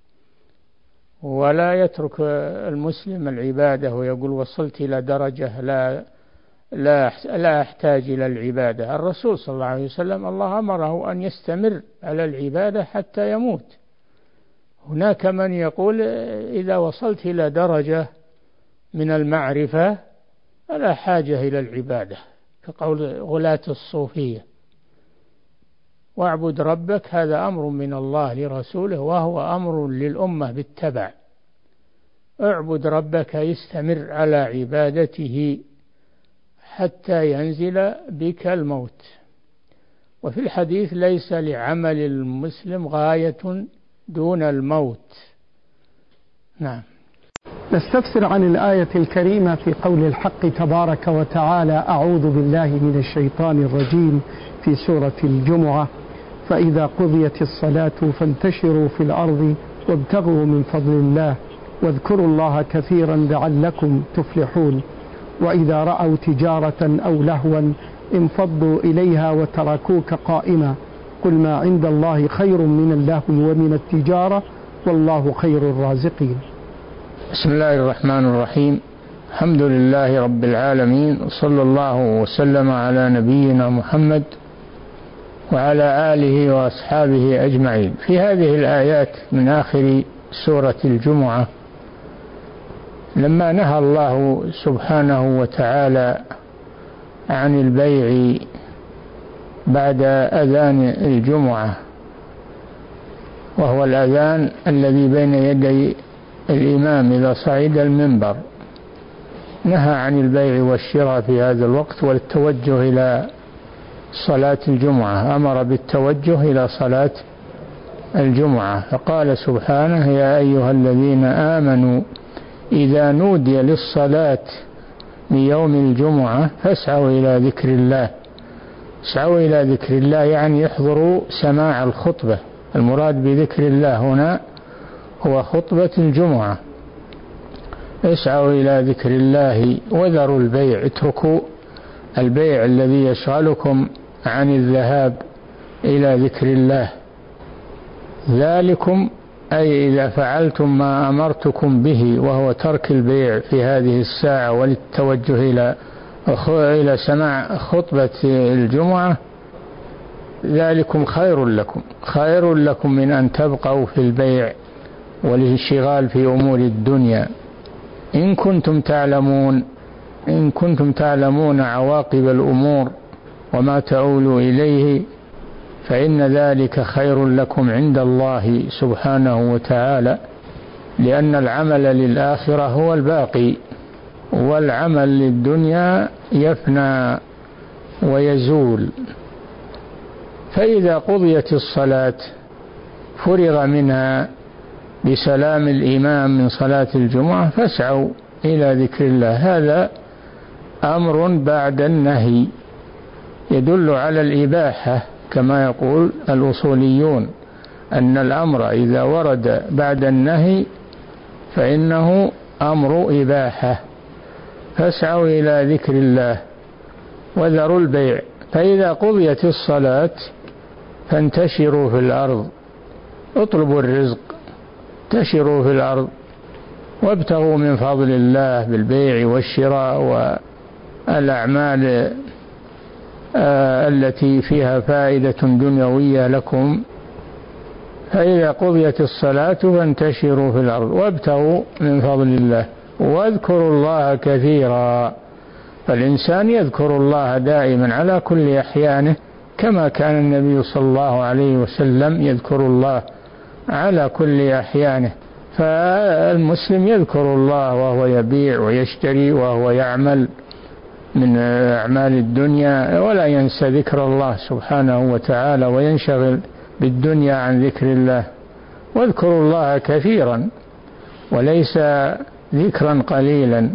ولا يترك المسلم العبادة ويقول وصلت إلى درجة لا أحتاج إلى العبادة. الرسول صلى الله عليه وسلم الله أمره أن يستمر على العبادة حتى يموت. هناك من يقول إذا وصلت إلى درجة من المعرفة فلا حاجة إلى العبادة، كقول غلاة الصوفية. واعبد ربك هذا أمر من الله لرسوله، وهو أمر للأمة بالتبع. اعبد ربك، يستمر على عبادته حتى ينزل بك الموت. وفي الحديث: ليس لعمل المسلم غاية دون الموت. نعم. نستفسر عن الآية الكريمة في قول الحق تبارك وتعالى: أعوذ بالله من الشيطان الرجيم في سورة الجمعة: فإذا قضيت الصلاة فانتشروا في الأرض وابتغوا من فضل الله واذكروا الله كثيرا لعلكم تفلحون. وإذا رأوا تجارة أو لهوا انفضوا إليها وتركوك قائما قل ما عند الله خير من اللهو ومن التجارة والله خير الرازقين. بسم الله الرحمن الرحيم. الحمد لله رب العالمين، وصلى الله وسلم على نبينا محمد وعلى آله وأصحابه أجمعين. في هذه الآيات من آخر سورة الجمعة لما نهى الله سبحانه وتعالى عن البيع بعد أذان الجمعة، وهو الأذان الذي بين يدي الإمام إذا صعد المنبر، نهى عن البيع والشراء في هذا الوقت والتوجه إلى صلاة الجمعة، أمر بالتوجه إلى صلاة الجمعة، فقال سبحانه: يا أيها الذين آمنوا إذا نودي للصلاة من يوم الجمعة فاسعوا إلى ذكر الله. اسعوا إلى ذكر الله يعني يحضروا سماع الخطبة. المراد بذكر الله هنا هو خطبة الجمعة. اسعوا إلى ذكر الله وذروا البيع، اتركوا البيع الذي يشغلكم عن الذهاب إلى ذكر الله. ذلكم أي إذا فعلتم ما أمرتكم به وهو ترك البيع في هذه الساعة والتوجه إلى سماع خطبة الجمعة، ذلكم خير لكم، خير لكم من أن تبقوا في البيع والانشغال في أمور الدنيا. إن كنتم تعلمون عواقب الأمور وما تؤول إليه فإن ذلك خير لكم عند الله سبحانه وتعالى، لأن العمل للآخرة هو الباقي، والعمل للدنيا يفنى ويزول. فإذا قضيت الصلاة فرغ منها بسلام الإمام من صلاة الجمعة فاسعوا إلى ذكر الله. هذا أمر بعد النهي يدل على الإباحة، كما يقول الأصوليون أن الأمر إذا ورد بعد النهي فإنه أمر إباحة. فاسعوا إلى ذكر الله وذروا البيع. فإذا قضيت الصلاة فانتشروا في الأرض، اطلبوا الرزق، انتشروا في الأرض وابتغوا من فضل الله بالبيع والشراء والأعمال التي فيها فائدة دنيوية لكم. فإذا قضيت الصلاة فانتشروا في الأرض وابتغوا من فضل الله واذكروا الله كثيرا. فالإنسان يذكر الله دائما على كل أحيانه، كما كان النبي صلى الله عليه وسلم يذكر الله على كل أحيانه. فالمسلم يذكر الله وهو يبيع ويشتري وهو يعمل من أعمال الدنيا، ولا ينسى ذكر الله سبحانه وتعالى وينشغل بالدنيا عن ذكر الله. واذكروا الله كثيرا وليس ذكرا قليلا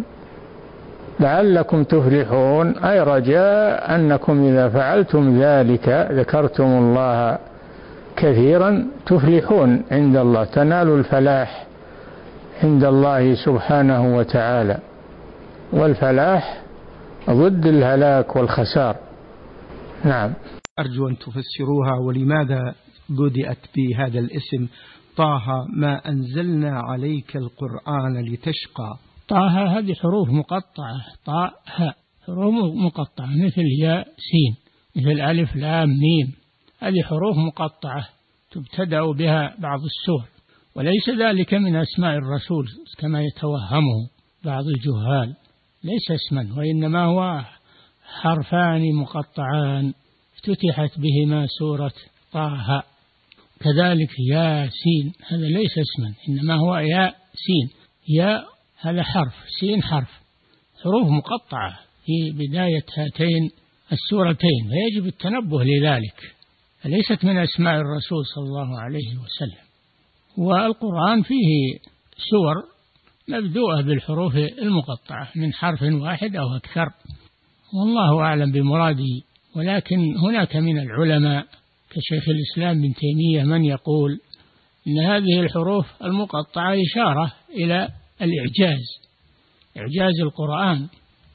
لعلكم تفلحون، أي رجاء أنكم إذا فعلتم ذلك ذكرتم الله كثيرا تفلحون عند الله، تنالوا الفلاح عند الله سبحانه وتعالى. والفلاح ضد الهلاك والخسار. نعم. أرجو أن تفسروها، ولماذا بدأت بهذا الاسم طه ما أنزلنا عليك القرآن لتشقى؟ طه هذه حروف مقطعة، طاء هاء، حروف مقطعة مثل ياء سين، مثل ألف لام ميم، هذه حروف مقطعة تبتدأ بها بعض السور، وليس ذلك من أسماء الرسول كما يتوهمه بعض الجهال، ليس اسما، وإنما هو حرفان مقطعان افتتحت بهما سورة طه. كذلك يا سين هذا ليس اسما، إنما هو يا سين، يا هذا حرف، سين حرف، حروف مقطعة في بداية هاتين السورتين، فيجب التنبه لذلك، فليست من أسماء الرسول صلى الله عليه وسلم. والقرآن فيه سور مبدوءة بالحروف المقطعة من حرف واحد أو أكثر، والله أعلم بمراده. ولكن هناك من العلماء كشيخ الإسلام ابن تيمية من يقول إن هذه الحروف المقطعة إشارة إلى الإعجاز، إعجاز القرآن،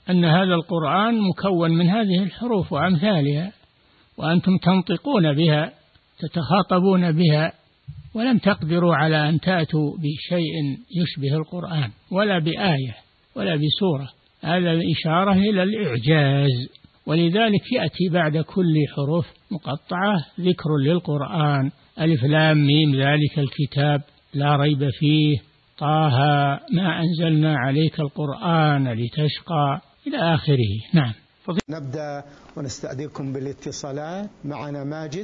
أن هذا القرآن مكون من هذه الحروف وأمثالها، وأنتم تنطقون بها تتخاطبون بها، ولم تقدروا على أن تأتوا بشيء يشبه القرآن ولا بآية ولا بسورة. هذا إشارة إلى الإعجاز، ولذلك يأتي بعد كل حروف مقطعة ذكر للقرآن: ألف لام ميم ذلك الكتاب لا ريب فيه، طه ما أنزلنا عليك القرآن لتشقى، إلى آخره. نعم. نبدأ ونستأذنكم بالاتصالات. معنا ماجد.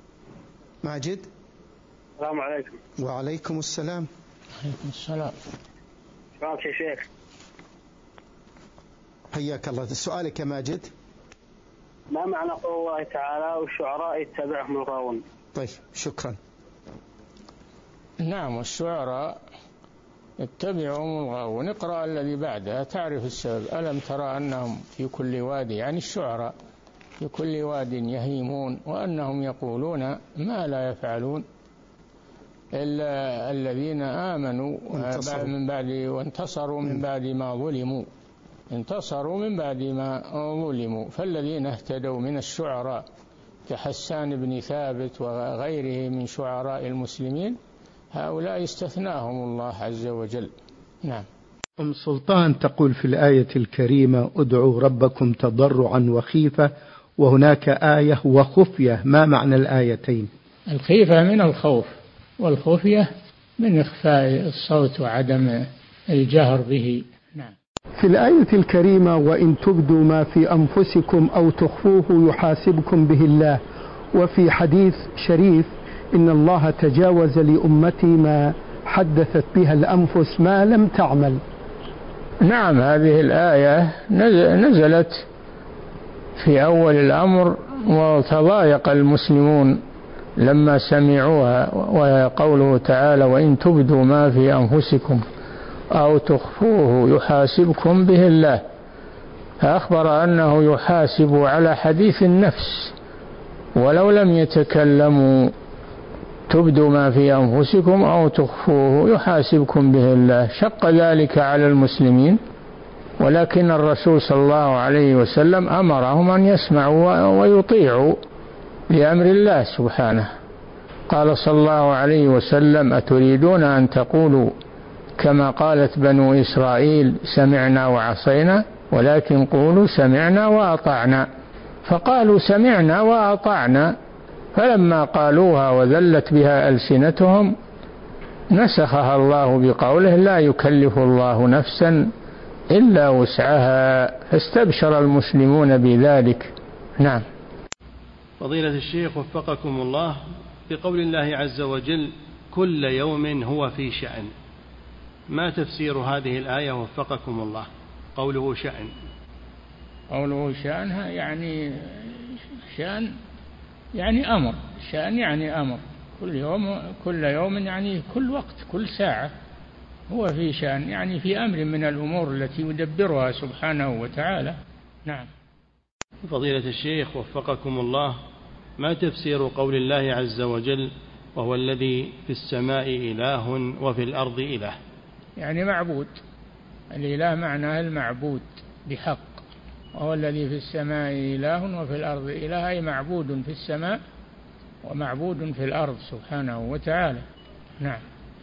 السلام عليكم. وعليكم السلام. عليكم السلام. شكرا يا شيخ. حياك الله. سؤالك يا ماجد. ما معنى قول الله تعالى والشعراء يتبعهم الغاوون؟ طيب شكرا. نعم، والشعراء يتبعهم الغاوون. اقرأ الذي بعدها تعرف السبب. ألم ترى أنهم في كل واد، يعني الشعراء في كل واد يهيمون وأنهم يقولون ما لا يفعلون إلا الذين آمنوا من بعد وانتصروا من بعد ما ظلموا. انتصروا من بعد ما ظلموا. فالذين اهتدوا من الشعراء كحسان بن ثابت وغيره من شعراء المسلمين هؤلاء استثناهم الله عز وجل. نعم. أم سلطان تقول في الآية الكريمة: ادعوا ربكم تضرعا وخيفة، وهناك آية وخفية، ما معنى الآيتين؟ الخيفة من الخوف، والخفية من إخفاء الصوت وعدم الجهر به. نعم. في الآية الكريمة: وإن تبدوا ما في أنفسكم أو تخفوه يحاسبكم به الله، وفي حديث شريف: إن الله تجاوز لأمتي ما حدثت بها الأنفس ما لم تعمل. نعم، هذه الآية نزلت في أول الأمر، وتضايق المسلمون لما سمعوها، وقوله تعالى: وإن تبدوا ما في أنفسكم أو تخفوه يحاسبكم به الله، فأخبر أنه يحاسب على حديث النفس ولو لم يتكلموا. تبدوا ما في أنفسكم أو تخفوه يحاسبكم به الله، شق ذلك على المسلمين، ولكن الرسول صلى الله عليه وسلم أمرهم أن يسمعوا ويطيعوا لأمر الله سبحانه. قال صلى الله عليه وسلم: أتريدون أن تقولوا كما قالت بنو إسرائيل سمعنا وعصينا؟ ولكن قولوا سمعنا وأطعنا. فقالوا سمعنا وأطعنا، فلما قالوها وذلت بها ألسنتهم نسخها الله بقوله: لا يكلف الله نفسا إلا وسعها. فاستبشر المسلمون بذلك. نعم. فضيلة الشيخ وفقكم الله، بقول الله عز وجل: كل يوم هو في شأن، ما تفسير هذه الآية وفقكم الله؟ قوله شأن. قوله شأنها يعني شأن يعني أمر، شأن يعني أمر. كل يوم يعني كل وقت، كل ساعة هو في شأن، يعني في أمر من الأمور التي يدبرها سبحانه وتعالى. نعم. فضيلة الشيخ وفقكم الله، ما تفسير قول الله عز وجل: وهو الذي في السماء إله وفي الأرض إله؟ يعني معبود. الإله معناه المعبود بحق، وهو الذي في السماء إله وفي الأرض إله، أي معبود في السماء ومعبود في الأرض سبحانه وتعالى. نعم.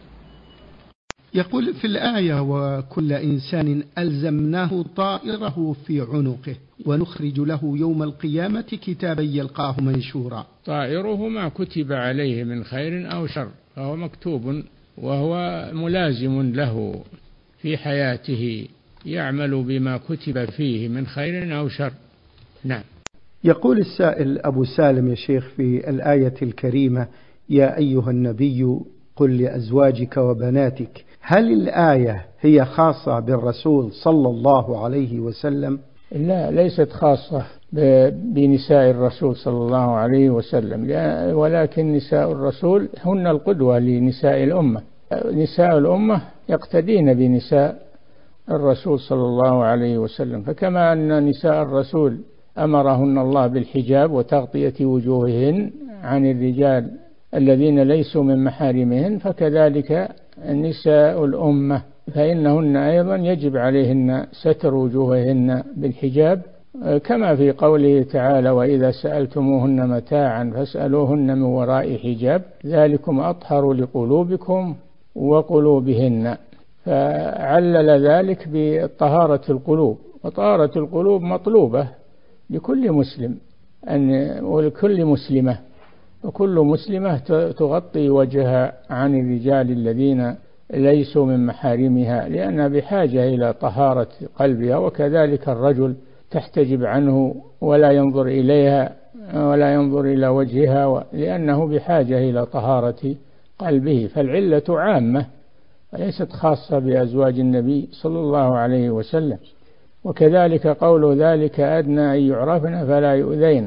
يقول في الآية: وكل إنسان ألزمناه طائره في عنقه ونخرج له يوم القيامة كتابا يلقاه منشورا. طائره ما كتب عليه من خير أو شر، فهو مكتوب وهو ملازم له في حياته، يعمل بما كتب فيه من خير أو شر. نعم. يقول السائل أبو سالم: يا شيخ، في الآية الكريمة: يا أيها النبي قل لأزواجك وبناتك، هل الآية هي خاصة بالرسول صلى الله عليه وسلم؟ لا، ليست خاصة بنساء الرسول صلى الله عليه وسلم، ولكن نساء الرسول هن القدوة لنساء الأمة. نساء الأمة يقتدين بنساء الرسول صلى الله عليه وسلم، فكما أن نساء الرسول أمرهن الله بالحجاب وتغطية وجوههن عن الرجال الذين ليسوا من محارمهن، فكذلك نساء الأمة فإنهن أيضا يجب عليهن ستر وجوههن بالحجاب، كما في قوله تعالى: وإذا سألتموهن متاعا فاسألوهن من وراء حجاب ذلكم أطهر لقلوبكم وقلوبهن. فعلل ذلك بطهارة القلوب، وطهارة القلوب مطلوبة لكل مسلم ولكل مسلمة، وكل مسلمة تغطي وجهها عن الرجال الذين ليسوا من محارمها، لأنها بحاجة إلى طهارة قلبها، وكذلك الرجل تحتجب عنه ولا ينظر إليها ولا ينظر إلى وجهها، لأنه بحاجة إلى طهارة قلبه. فالعلة عامة وليست خاصة بأزواج النبي صلى الله عليه وسلم. وكذلك قول ذلك أدنى أن يعرفن فلا يؤذين،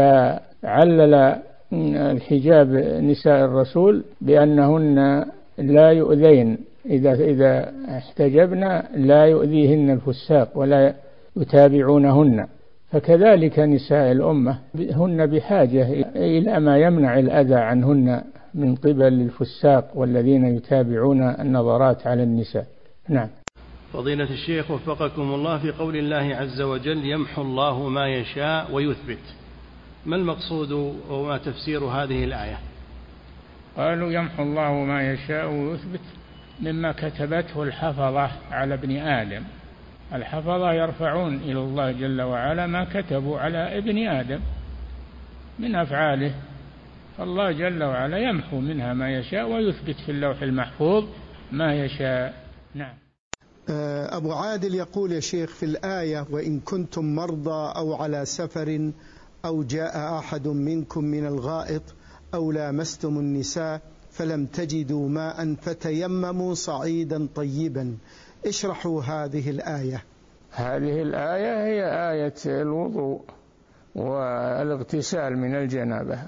فعلل الحجاب نساء الرسول بأنهن لا يؤذين، إذا احتجبن لا يؤذيهن الفساق ولا يتابعونهن. فكذلك نساء الأمة هن بحاجة إلى ما يمنع الأذى عنهن من قبل الفساق والذين يتابعون النظرات على النساء. نعم. فضيلة الشيخ وفقكم الله، في قول الله عز وجل: يمحو الله ما يشاء ويثبت، ما المقصود وما تفسير هذه الآية؟ قالوا يمحو الله ما يشاء ويثبت مما كتبته الحفظة على ابن آدم. الحفظة يرفعون إلى الله جل وعلا ما كتبوا على ابن آدم من أفعاله، فالله جل وعلا يمحو منها ما يشاء ويثبت في اللوح المحفوظ ما يشاء. نعم. أبو عادل يقول: يا شيخ، في الآية: وإن كنتم مرضى أو على سفر أو جاء أحد منكم من الغائط أو لامستم النساء فلم تجدوا ماء فتيمموا صعيدا طيبا، اشرحوا هذه الآية. هذه الآية هي آية الوضوء والاغتسال من الجنابة،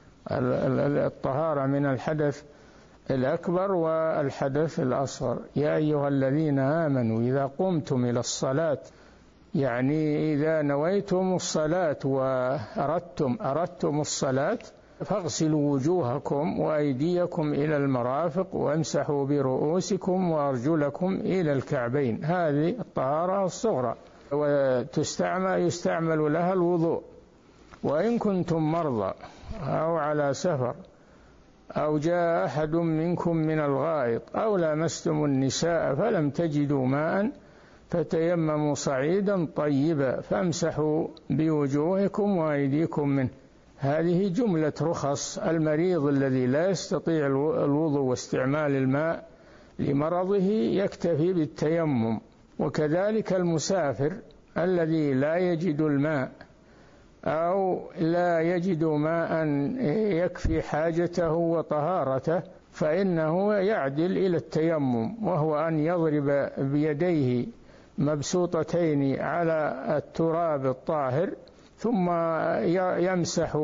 الطهارة من الحدث الأكبر والحدث الأصغر. يا أيها الذين آمنوا إذا قمتم إلى الصلاة، يعني إذا نويتم الصلاة وأردتم الصلاة فاغسلوا وجوهكم وأيديكم إلى المرافق وامسحوا برؤوسكم وأرجلكم إلى الكعبين. هذه الطهارة الصغرى، ويستعمل لها الوضوء. وإن كنتم مرضى أو على سفر أو جاء أحد منكم من الغائط أو لامستم النساء فلم تجدوا ماء فتيمموا صعيدا طيبا فامسحوا بوجوهكم وأيديكم منه. هذه جملة رخص المريض الذي لا يستطيع الوضوء واستعمال الماء لمرضه يكتفي بالتيمم، وكذلك المسافر الذي لا يجد الماء أو لا يجد ماء يكفي حاجته وطهارته فإنه يعدل إلى التيمم، وهو أن يضرب بيديه مبسوطتين على التراب الطاهر ثم يمسح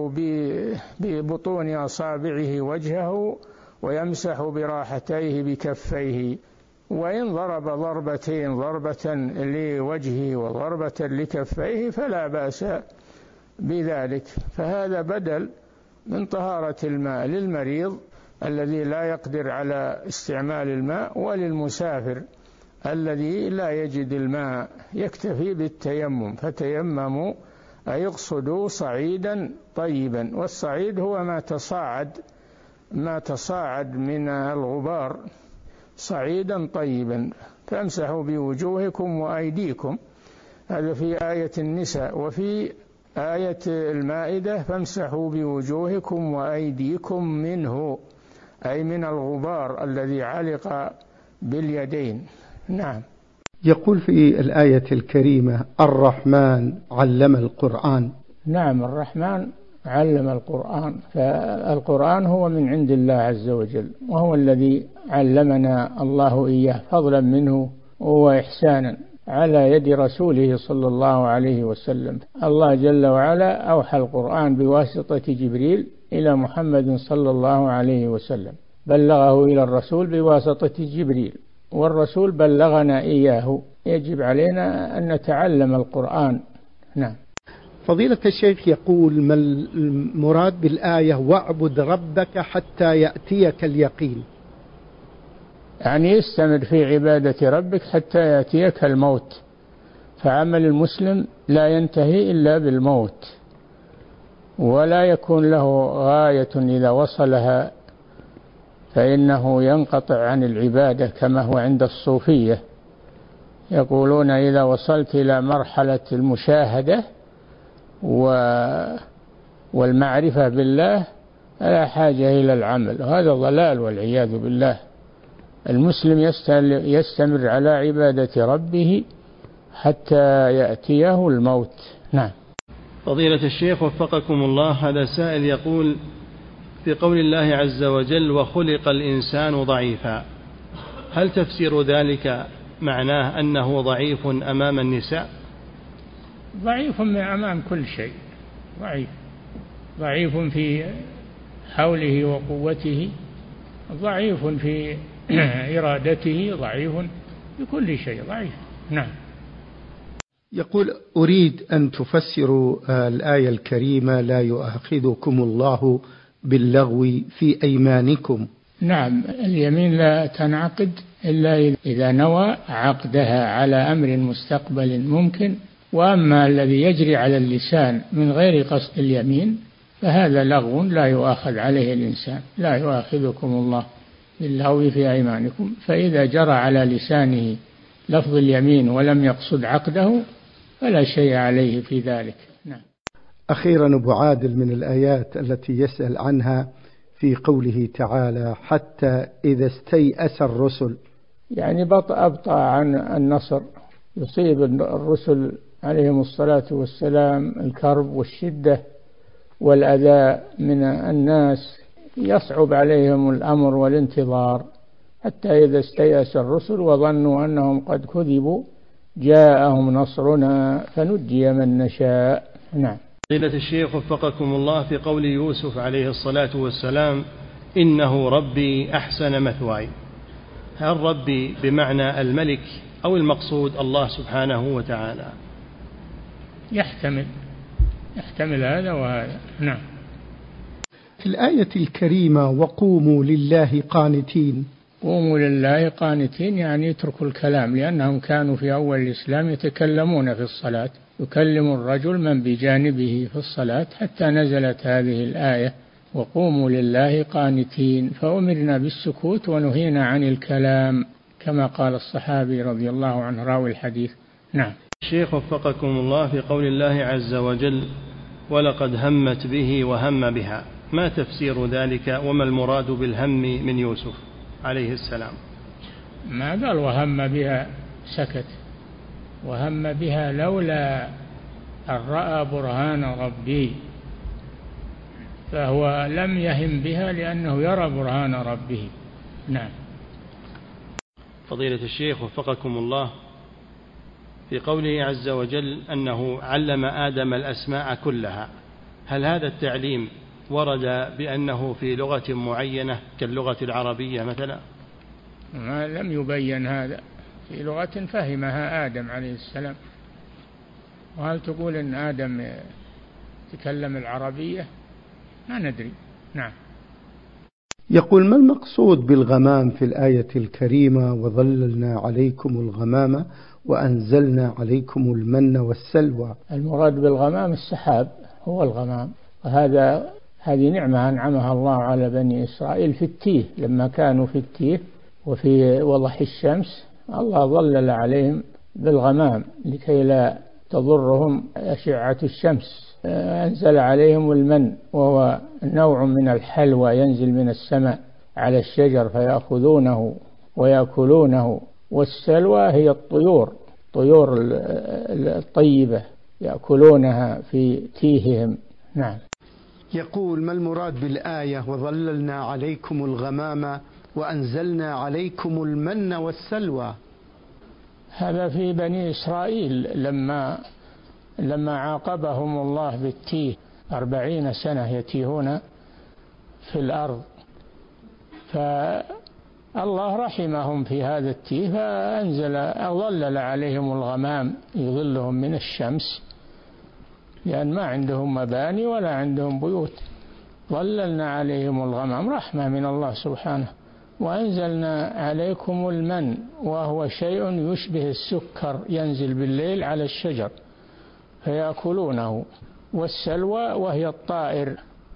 ببطون أصابعه وجهه ويمسح براحتيه بكفيه، وإن ضرب ضربتين، ضربة لوجهه وضربة لكفيه فلا بأس بذلك. فهذا بدل من طهارة الماء للمريض الذي لا يقدر على استعمال الماء، وللمسافر الذي لا يجد الماء يكتفي بالتيمم. فتيمموا أي اقصدوا صعيدا طيبا، والصعيد هو ما تصاعد من الغبار صعيدا طيبا. فامسحوا بوجوهكم وأيديكم، هذا في آية النساء. وفي آية المائدة فامسحوا بوجوهكم وأيديكم منه، أي من الغبار الذي علق باليدين. نعم. يقول في الآية الكريمة: الرحمن علم القرآن. نعم، الرحمن علم القرآن، فالقرآن هو من عند الله عز وجل، وهو الذي علمنا الله إياه فضلا منه وإحسانا على يد رسوله صلى الله عليه وسلم. الله جل وعلا أوحى القرآن بواسطة جبريل إلى محمد صلى الله عليه وسلم، بلغه إلى الرسول بواسطة جبريل، والرسول بلغنا إياه. يجب علينا أن نتعلم القرآن. نعم. فضيلة الشيخ يقول: ما المراد بالآية واعبد ربك حتى يأتيك اليقين؟ يعني استمر في عبادة ربك حتى يأتيك الموت، فعمل المسلم لا ينتهي إلا بالموت، ولا يكون له غاية إذا وصلها فإنه ينقطع عن العبادة، كما هو عند الصوفية يقولون إذا وصلت إلى مرحلة المشاهدة والمعرفة بالله لا حاجة إلى العمل. هذا ضلال والعياذ بالله. المسلم يستمر على عبادة ربه حتى يأتيه الموت. نعم. فضيلة الشيخ وفقكم الله، هذا سائل يقول: في قول الله عز وجل وخلق الإنسان ضعيفا، هل تفسير ذلك معناه أنه ضعيف أمام النساء؟ ضعيف أمام كل شيء، ضعيف في حوله وقوته، ضعيف في إرادته، ضعيف في كل شيء، ضعيف. نعم. يقول: أريد أن تفسروا الآية الكريمة لا يؤاخذكم الله باللغو في أيمانكم. نعم، اليمين لا تنعقد إلا إذا نوى عقدها على أمر مستقبل ممكن، وأما الذي يجري على اللسان من غير قصد اليمين فهذا لغو لا يؤاخذ عليه الإنسان. لا يؤاخذكم الله باللغو في أيمانكم، فإذا جرى على لسانه لفظ اليمين ولم يقصد عقده فلا شيء عليه في ذلك. نعم. أخيرا أبو عادل، من الآيات التي يسأل عنها في قوله تعالى حتى إذا استيأس الرسل، يعني أبطأ عن النصر، يصيب الرسل عليهم الصلاة والسلام الكرب والشدة والأذى من الناس، يصعب عليهم الأمر والانتظار، حتى إذا استيأس الرسل وظنوا أنهم قد كذبوا جاءهم نصرنا فنجي من نشاء. نعم. فضيلة الشيخ وفقكم الله، في قول يوسف عليه الصلاة والسلام إنه ربي أحسن مثواي، هل ربي بمعنى الملك أو المقصود الله سبحانه وتعالى؟ يحتمل هذا وهذا. نعم. في الآية الكريمة وقوموا لله قانتين، قوموا لله قانتين يعني يتركوا الكلام، لأنهم كانوا في أول الإسلام يتكلمون في الصلاة، يكلم الرجل من بجانبه في الصلاة، حتى نزلت هذه الآية وقوموا لله قانتين، فأمرنا بالسكوت ونهينا عن الكلام كما قال الصحابي رضي الله عنه راوي الحديث. نعم. الشيخ وفقكم الله، في قول الله عز وجل ولقد همت به وهم بها، ما تفسير ذلك وما المراد بالهم من يوسف عليه السلام؟ ما قال وهم بها سكت، وهم بها لولا أن رأى برهان ربي، فهو لم يهم بها لأنه يرى برهان ربه. نعم. فضيلة الشيخ وفقكم الله، في قوله عز وجل أنه علم آدم الأسماء كلها، هل هذا التعليم ورد بأنه في لغة معينة كاللغة العربية مثلا؟ ما لم يبين هذا، في لغة فهمها آدم عليه السلام. وهل تقول أن آدم تكلم العربية؟ ما ندري. نعم. يقول: ما المقصود بالغمام في الآية الكريمة وظللنا عليكم الغمام وأنزلنا عليكم المن والسلوى؟ المراد بالغمام السحاب، هو الغمام، هذه نعمة أنعمها الله على بني إسرائيل في التيه، لما كانوا في التيه وفي وضح الشمس الله ظلل عليهم بالغمام لكي لا تضرهم أشعة الشمس. أنزل عليهم المن، وهو نوع من الحلوى ينزل من السماء على الشجر فيأخذونه ويأكلونه، والسلوى هي الطيور الطيبة يأكلونها في تيههم. نعم. يقول: ما المراد بالآية وظللنا عليكم الغمام وأنزلنا عليكم المن والسلوى؟ هذا في بني إسرائيل لما عاقبهم الله بالتيه 40 سنة يتيهون في الأرض، فالله رحمهم في هذا التيه ظلل عليهم الغمام يظلهم من الشمس، لأن ما عندهم مباني ولا عندهم بيوت، ظللنا عليهم الغمام رحمة من الله سبحانه. وأنزلنا عليكم المن وهو شيء يشبه السكر ينزل بالليل على الشجر فيأكلونه، والسلوى وهي الطائر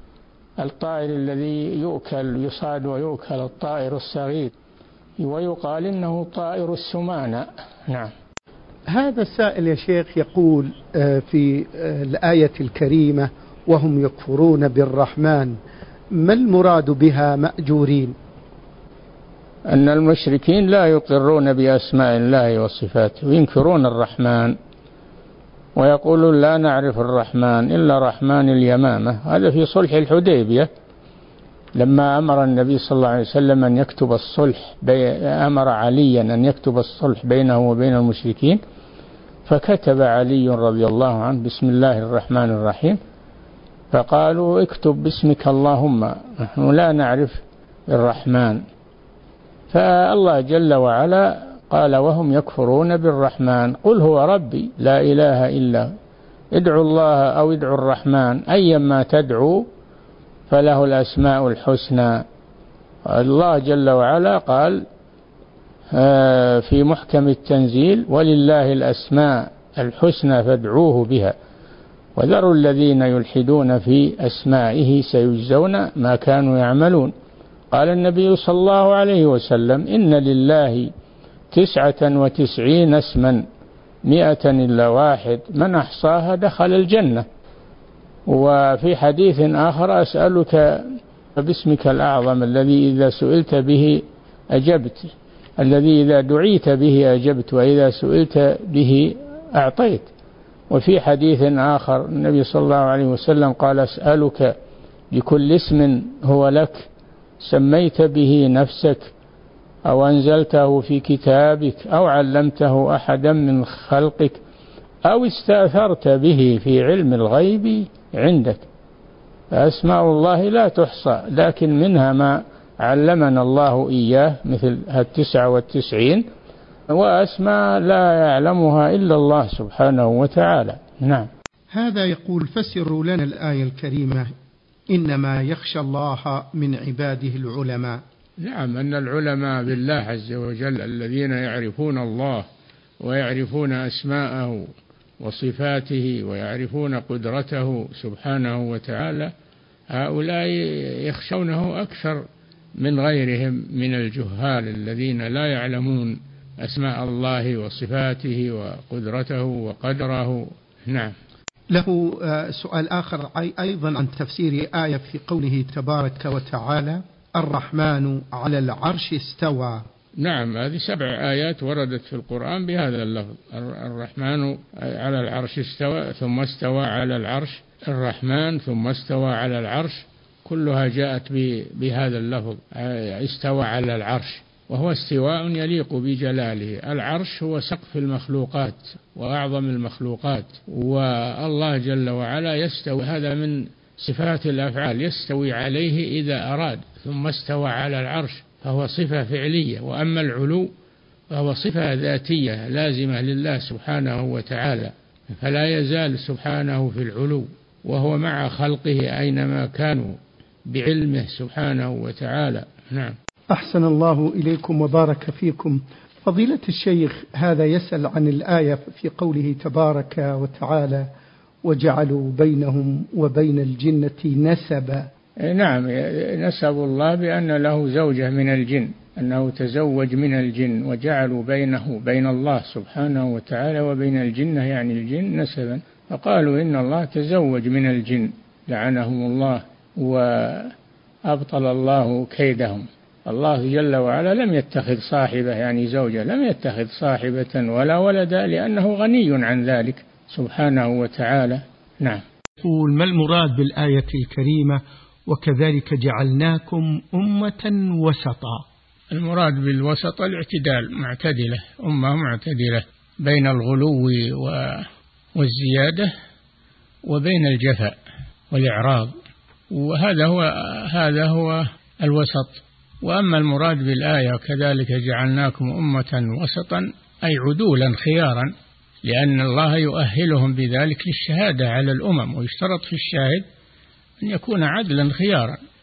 الذي يؤكل يصاد ويؤكل الطائر الصغير، ويقال إنه طائر السمانة. نعم. هذا السائل يا شيخ يقول في الآية الكريمة وهم يكفرون بالرحمن، ما المراد بها مأجورين؟ أن المشركين لا يقرون بأسماء الله وصفاته وينكرون الرحمن، ويقولون لا نعرف الرحمن إلا رحمن اليمامة. هذا في صلح الحديبية لما أمر النبي صلى الله عليه وسلم أن يكتب الصلح، أمر عليا أن يكتب الصلح بينه وبين المشركين، فكتب علي رضي الله عنه بسم الله الرحمن الرحيم، فقالوا اكتب باسمك اللهم، نحن لا نعرف الرحمن. فالله جل وعلا قال وهم يكفرون بالرحمن قل هو ربي لا إله إلا، ادعوا الله أو ادعوا الرحمن أيما تدعوا فله الأسماء الحسنى. الله جل وعلا قال في محكم التنزيل ولله الأسماء الحسنى فادعوه بها وذروا الذين يلحدون في أسمائه سيجزون ما كانوا يعملون. قال النبي صلى الله عليه وسلم إن لله 99 اسما 100 إلا واحد من أحصاها دخل الجنة. وفي حديث آخر أسألك باسمك الأعظم الذي إذا سئلت به أجبت، الذي إذا دعيت به أجبت، وإذا سئلت به أعطيت. وفي حديث آخر النبي صلى الله عليه وسلم قال أسألك بكل اسم هو لك سميت به نفسك أو أنزلته في كتابك أو علمته أحدا من خلقك أو استأثرت به في علم الغيب عندك. فأسماء الله لا تحصى، لكن منها ما علمنا الله إياه مثل 99، وأسماء لا يعلمها إلا الله سبحانه وتعالى. نعم. هذا يقول فسروا لنا الآية الكريمة إنما يخشى الله من عباده العلماء. نعم، أن العلماء بالله عز وجل الذين يعرفون الله ويعرفون أسماءه وصفاته ويعرفون قدرته سبحانه وتعالى، هؤلاء يخشونه أكثر من غيرهم من الجهال الذين لا يعلمون أسماء الله وصفاته وقدرته وقدره. نعم. له سؤال آخر أيضا عن تفسير آية في قوله تبارك وتعالى الرحمن على العرش استوى. نعم، هذه 7 آيات وردت في القرآن بهذا اللفظ، الرحمن على العرش استوى ثم استوى على العرش، الرحمن ثم استوى على العرش، كلها جاءت بهذا اللفظ استوى على العرش، وهو استواء يليق بجلاله. العرش هو سقف المخلوقات وأعظم المخلوقات، والله جل وعلا يستوي، هذا من صفات الأفعال، يستوي عليه إذا أراد. ثم استوى على العرش فهو صفة فعلية، وأما العلو فهو صفة ذاتية لازمة لله سبحانه وتعالى، فلا يزال سبحانه في العلو، وهو مع خلقه أينما كانوا بعلمه سبحانه وتعالى. نعم. أحسن الله إليكم وبارك فيكم. فضيلة الشيخ، هذا يسأل عن الآية في قوله تبارك وتعالى وجعلوا بينهم وبين الجنة نسبا. نعم، نسب الله بأن له زوجة من الجن، أنه تزوج من الجن، وجعلوا بينه بين الله سبحانه وتعالى وبين الجنة يعني الجن نسبا، فقالوا إن الله تزوج من الجن لعنهم الله وأبطل الله كيدهم. الله جل وعلا لم يتخذ صاحبة يعني زوجة، لم يتخذ صاحبة ولا ولدا لأنه غني عن ذلك سبحانه وتعالى. نعم. يقول ما المراد بالآية الكريمة وكذلك جعلناكم أمة وسطا؟ المراد بالوسط الاعتدال، معتدلة، أمة معتدلة بين الغلو والزيادة وبين الجفاء والإعراض، وهذا هو الوسط. وأما المراد بالآية كذلك جعلناكم أمة وسطا أي عدولا خيارا، لأن الله يؤهلهم بذلك للشهادة على الأمم، ويشترط في الشاهد أن يكون عدلا خيارا،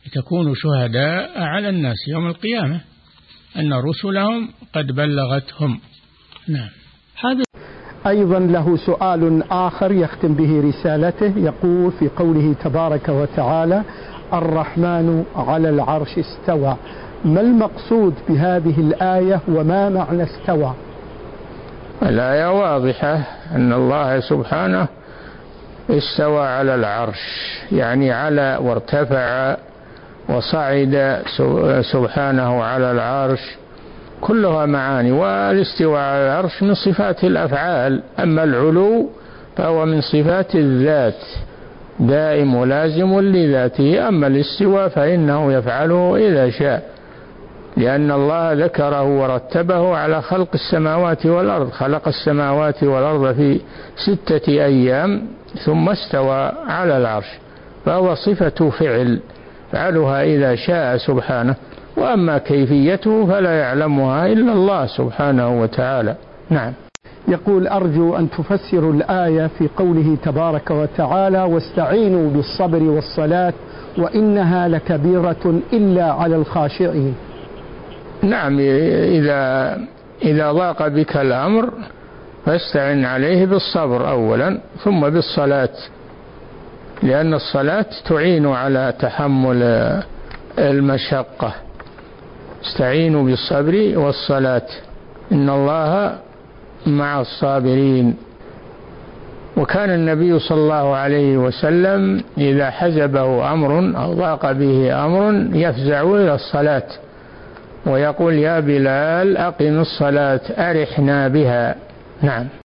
لتكونوا شهداء على الناس يوم القيامة أن رسلهم قد بلغتهم. نعم. هذا أيضا له سؤال آخر يختم به رسالته، يقول في قوله تبارك وتعالى الرحمن على العرش استوى، ما المقصود بهذه الآية وما معنى استوى؟ الآية واضحة أن الله سبحانه استوى على العرش، يعني على وارتفع وصعد سبحانه على العرش، كلها معاني. والاستواء على العرش من صفات الأفعال، أما العلو فهو من صفات الذات، دائم ولازم لذاته. أما الاستواء فإنه يفعله إذا شاء، لأن الله ذكره ورتبه على خلق السماوات والأرض. خلق السماوات والأرض في 6 أيام ثم استوى على العرش، فهو صفة فعل يفعلها إذا شاء سبحانه، وأما كيفيته فلا يعلمها إلا الله سبحانه وتعالى. نعم. يقول أرجو أن تفسروا الآية في قوله تبارك وتعالى واستعينوا بالصبر والصلاة وإنها لكبيرة إلا على الخاشعين. نعم، إذا ضاق بك الأمر فاستعن عليه بالصبر أولا ثم بالصلاة، لأن الصلاة تعين على تحمل المشقة. استعينوا بالصبر والصلاة إن الله مع الصابرين. وكان النبي صلى الله عليه وسلم إذا حزبه أمر أو ضاق به أمر يفزع إلى الصلاة ويقول يا بلال أقم الصلاة أرحنا بها. نعم.